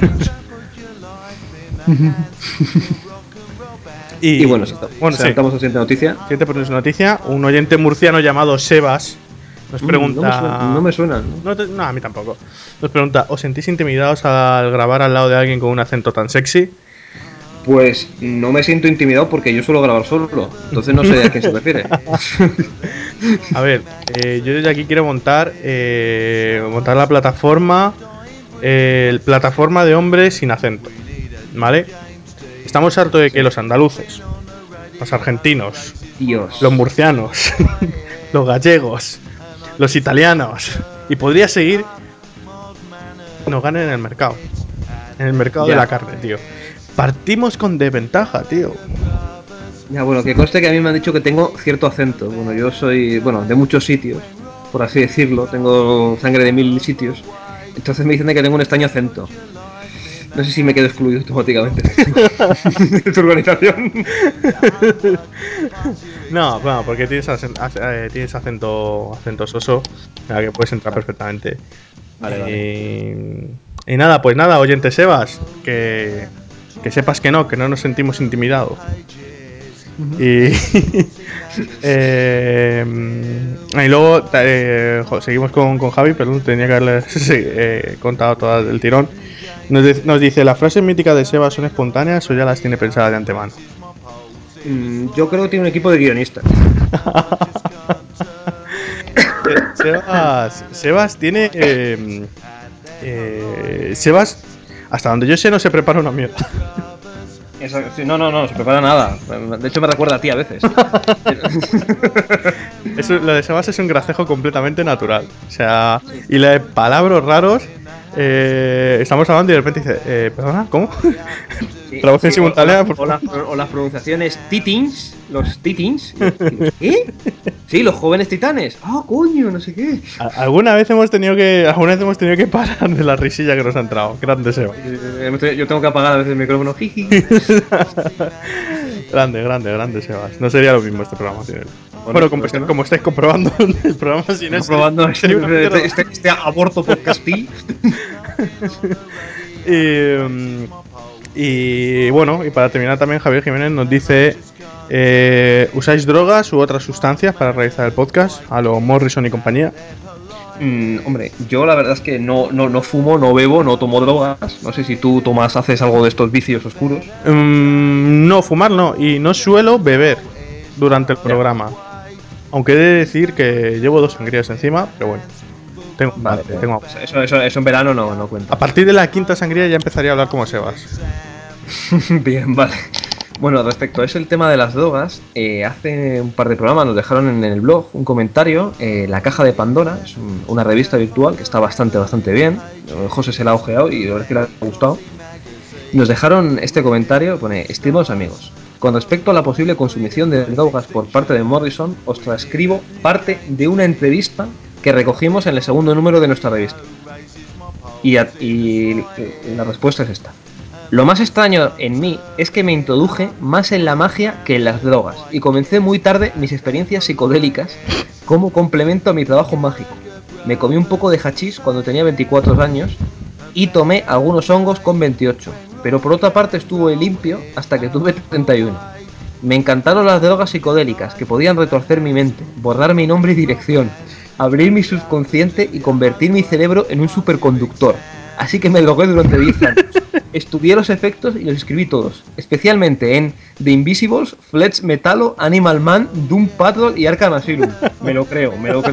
Y bueno, saltamos sí. a siguiente noticia. Siguiente noticia. Un oyente murciano llamado Sebas nos pregunta. No me suena. No, a mí tampoco. Nos pregunta: ¿os sentís intimidados al grabar al lado de alguien con un acento tan sexy? Pues no me siento intimidado porque yo suelo grabar solo. Entonces no sé a quién se refiere. A ver, yo desde aquí quiero montar la plataforma. Plataforma de hombres sin acento. ¿Vale? Estamos hartos de que los andaluces, los argentinos, Dios, los murcianos, los gallegos, los italianos, y podría seguir, nos ganen en el mercado. En el mercado de la carne, tío. Partimos con desventaja, tío. Ya, bueno, que conste que a mí me han dicho que tengo cierto acento. Bueno, yo soy, de muchos sitios, por así decirlo. Tengo sangre de 1000 sitios. Entonces me dicen que tengo un extraño acento. No sé si me quedo excluido automáticamente de tu organización. No, porque tienes acento soso, en la que puedes entrar perfectamente. Vale. Y nada, pues nada, oyente Sebas, que sepas que no nos sentimos intimidados. Y y luego seguimos con Javi, perdón, tenía que haberle contado todas del tirón. Nos dice: ¿las frases míticas de Sebas son espontáneas o ya las tiene pensadas de antemano? Yo creo que tiene un equipo de guionistas. Sebas tiene Sebas, hasta donde yo sé, no se prepara una mierda. No se prepara nada. De hecho me recuerda a ti a veces. Lo de Sebas es un gracejo completamente natural. O sea, y la de palabras raros, estamos hablando y de repente dice, ¿perdona? ¿Cómo? Traducción simultánea, por favor. O las pronunciaciones titins, los titins. ¿Qué? Sí, los jóvenes titanes. Ah, coño, no sé qué. Alguna vez hemos tenido que parar de la risilla que nos ha entrado. Grande Sebas. Yo tengo que apagar a veces el micrófono. Jiji. grande Sebas. No sería lo mismo este programa sin él. Bueno, como estáis comprobando, el programa sin él comprobando este aborto podcastil. Y bueno, y para terminar también Javier Jiménez nos dice: ¿usáis drogas u otras sustancias para realizar el podcast? A lo Morrison y compañía. Hombre, yo la verdad es que no fumo, no bebo, no tomo drogas. No sé si tú, Tomás, haces algo de estos vicios oscuros. No, fumar no. Y no suelo beber durante el programa. Aunque he de decir que llevo 2 sangrías encima, pero bueno. Tengo eso en verano no cuenta. A partir de la 5ª sangría ya empezaría a hablar como Sebas. Bien, vale. Bueno, respecto a eso, el tema de las drogas, hace un par de programas nos dejaron en el blog un comentario. La Caja de Pandora es una revista virtual que está bastante bien. José se la ha ojeado y la verdad es que le ha gustado. Nos dejaron este comentario, pone: estimados amigos, con respecto a la posible consumición de drogas por parte de Morrison, os transcribo parte de una entrevista que recogimos en el segundo número de nuestra revista. Y la respuesta es esta. Lo más extraño en mí es que me introduje más en la magia que en las drogas y comencé muy tarde mis experiencias psicodélicas como complemento a mi trabajo mágico. Me comí un poco de hachís cuando tenía 24 años y tomé algunos hongos con 28, pero por otra parte estuve limpio hasta que tuve 31. Me encantaron las drogas psicodélicas que podían retorcer mi mente, borrar mi nombre y dirección, abrir mi subconsciente y convertir mi cerebro en un superconductor. Así que me drogué durante 10 años. Estudié los efectos y los escribí todos, especialmente en The Invisibles, Fletch Metallo, Animal Man, Doom Patrol y Arkham Asylum. Me lo creo.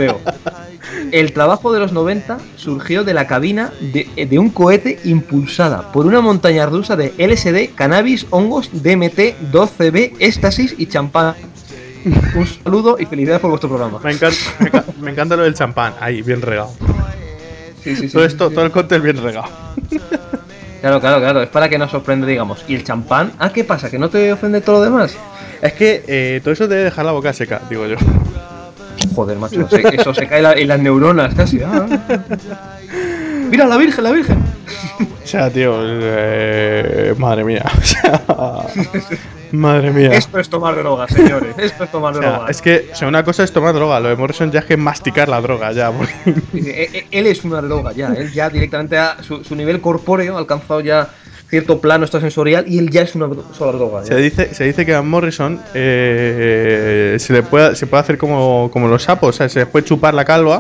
El trabajo de los 90 surgió de la cabina de un cohete impulsada por una montaña rusa de LSD, cannabis, hongos, DMT, 12B, éxtasis y champán. Un saludo y felicidades por vuestro programa. Me encanta lo del champán, ahí, bien regado. Sí. Todo el cóctel bien regado. Claro, es para que nos sorprenda, digamos. ¿Y el champán? Ah, ¿qué pasa? ¿Que no te ofende todo lo demás? Es que todo eso debe dejar la boca seca, digo yo. Joder, macho, eso se cae en las neuronas casi. Mira, la Virgen, la Virgen. O sea, tío, madre mía. O sea, madre mía. Esto es tomar droga, señores. Esto es tomar O sea, droga. es que o sea, una cosa es tomar droga, lo de Morrison ya es que masticar la droga, ya. Él es una droga ya. Él ya directamente su nivel corpóreo ha alcanzado ya cierto plano extrasensorial y él ya es una sola droga. Ya. Se dice que a Morrison se puede hacer como los sapos, o sea, se le puede chupar la calva.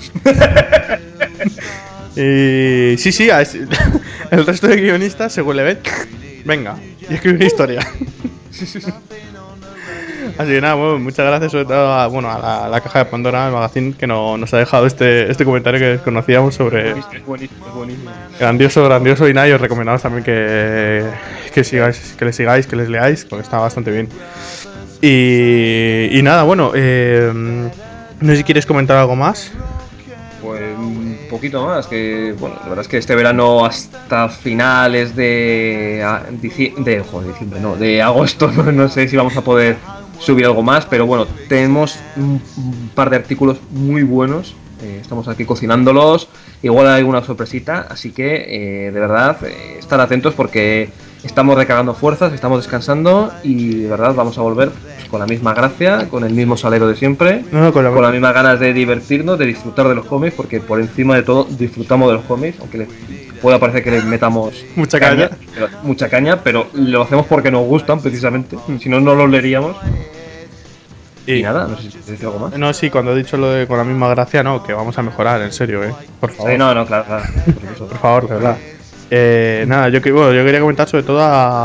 Y sí, el resto de guionistas se huele, ven, venga, y escribe una historia. Así que nada, bueno, muchas gracias sobre todo a la caja de Pandora, el magazine, que nos ha dejado este comentario que desconocíamos sobre Es buenísimo. grandioso y nada, y os recomendamos también que le sigáis, que les leáis, porque está bastante bien. Y nada, bueno, no sé si quieres comentar algo más. Pues un poquito más, que bueno, la verdad es que este verano hasta finales de agosto, no sé si vamos a poder subir algo más, pero bueno, tenemos un par de artículos muy buenos, estamos aquí cocinándolos, igual hay alguna sorpresita, así que de verdad, estar atentos porque estamos recargando fuerzas, estamos descansando y de verdad vamos a volver pues, con la misma gracia, con el mismo salero de siempre, No, con las mismas ganas de divertirnos, de disfrutar de los cómics, porque por encima de todo disfrutamos de los cómics, aunque pueda parecer que les metamos mucha caña. mucha caña, pero lo hacemos porque nos gustan precisamente, si no, no los leeríamos. Y nada, no sé si quieres decir algo más. No, sí, cuando he dicho lo de con la misma gracia, no, que vamos a mejorar, en serio, por favor. Sí, no, claro, por supuesto. Por favor, de verdad. Nada, yo quería comentar sobre todo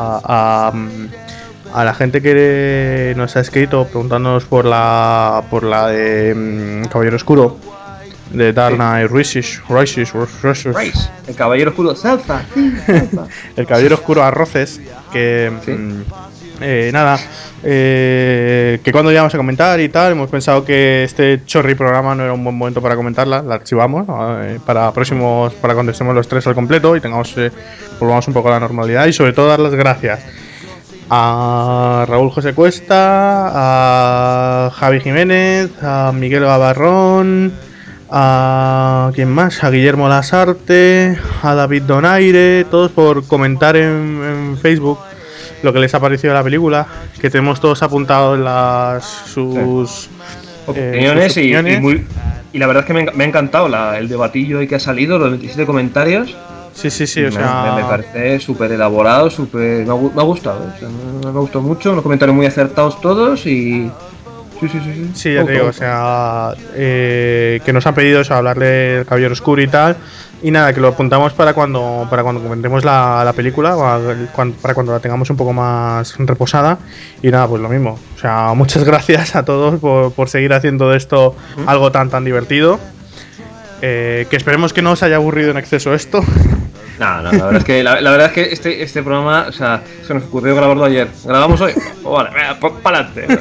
a la gente que nos ha escrito preguntándonos por la de Caballero Oscuro, de Dark Knight Rises. Rice, el caballero oscuro, salsa, sí, salsa. El Caballero Oscuro Arroces, que Sí. nada, que cuando íbamos a comentar y tal, hemos pensado que este chorri programa no era un buen momento para comentarla, la archivamos para cuando estemos los tres al completo y volvamos un poco a la normalidad y sobre todo dar las gracias a Raúl José Cuesta, a Javi Jiménez, a Miguel Gavarrón, a ¿quién más? A Guillermo Lasarte, a David Donaire, todos por comentar en Facebook lo que les ha parecido la película, que tenemos todos apuntados sus Opiniones opiniones. y la verdad es que me ha encantado el debatillo que ha salido, los 27 comentarios. Sí, o Me sea, parece súper elaborado, me ha gustado, o sea, me ha gustado mucho, unos comentarios muy acertados todos y... Sí. sí, Me ya te gusta, me digo, o gusta. sea, que nos han pedido eso, hablarle del Caballero Oscuro y tal. Y nada, que lo apuntamos para cuando comentemos la película, para cuando la tengamos un poco más reposada. Y nada, pues lo mismo. O sea, muchas gracias a todos por seguir haciendo de esto algo tan divertido. Que esperemos que no os haya aburrido en exceso esto. No, la verdad es que, la verdad es que este programa, o sea, se nos ocurrió grabarlo ayer. ¿Grabamos hoy? Pues vale, para adelante.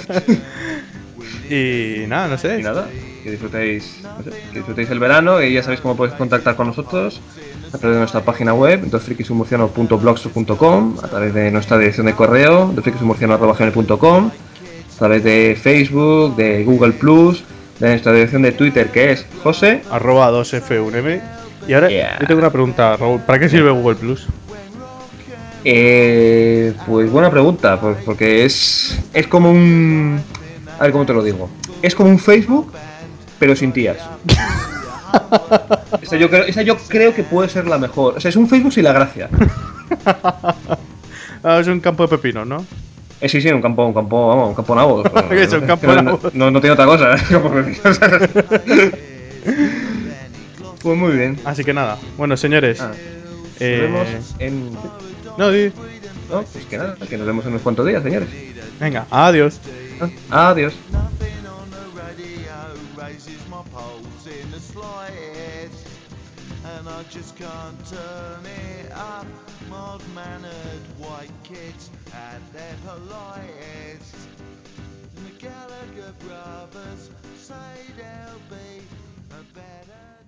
Y nada, no sé. Y nada, que disfrutéis, no sé, que disfrutéis el verano y ya sabéis cómo podéis contactar con nosotros a través de nuestra página web, dosfrikisumurciano.blogspot.com, a través de nuestra dirección de correo, dosfrikisumurciano.com, a través de Facebook, de Google Plus, de nuestra dirección de Twitter que es José @2f1m. Y ahora yo tengo una pregunta, Raúl. ¿Para qué sirve Google Plus? Pues buena pregunta, pues porque es como un... A ver, ¿cómo te lo digo? Es como un Facebook, pero sin tías. Esa yo creo que puede ser la mejor. O sea, es un Facebook sin la gracia. Es un campo de pepinos, ¿no? Sí, vamos, un campo nabo. Es un campo de nabos. No tiene otra cosa. Pues muy bien. Así que nada, bueno, señores. Ah, nos vemos en... No, No, pues que nada, que nos vemos en unos cuantos días, señores. venga, adiós. Adiós. Nothing on the radio raises my pulse in the slightest, and I just can't turn it up. Mild-mannered white kids at their politest. The Gallagher brothers say there'll be a better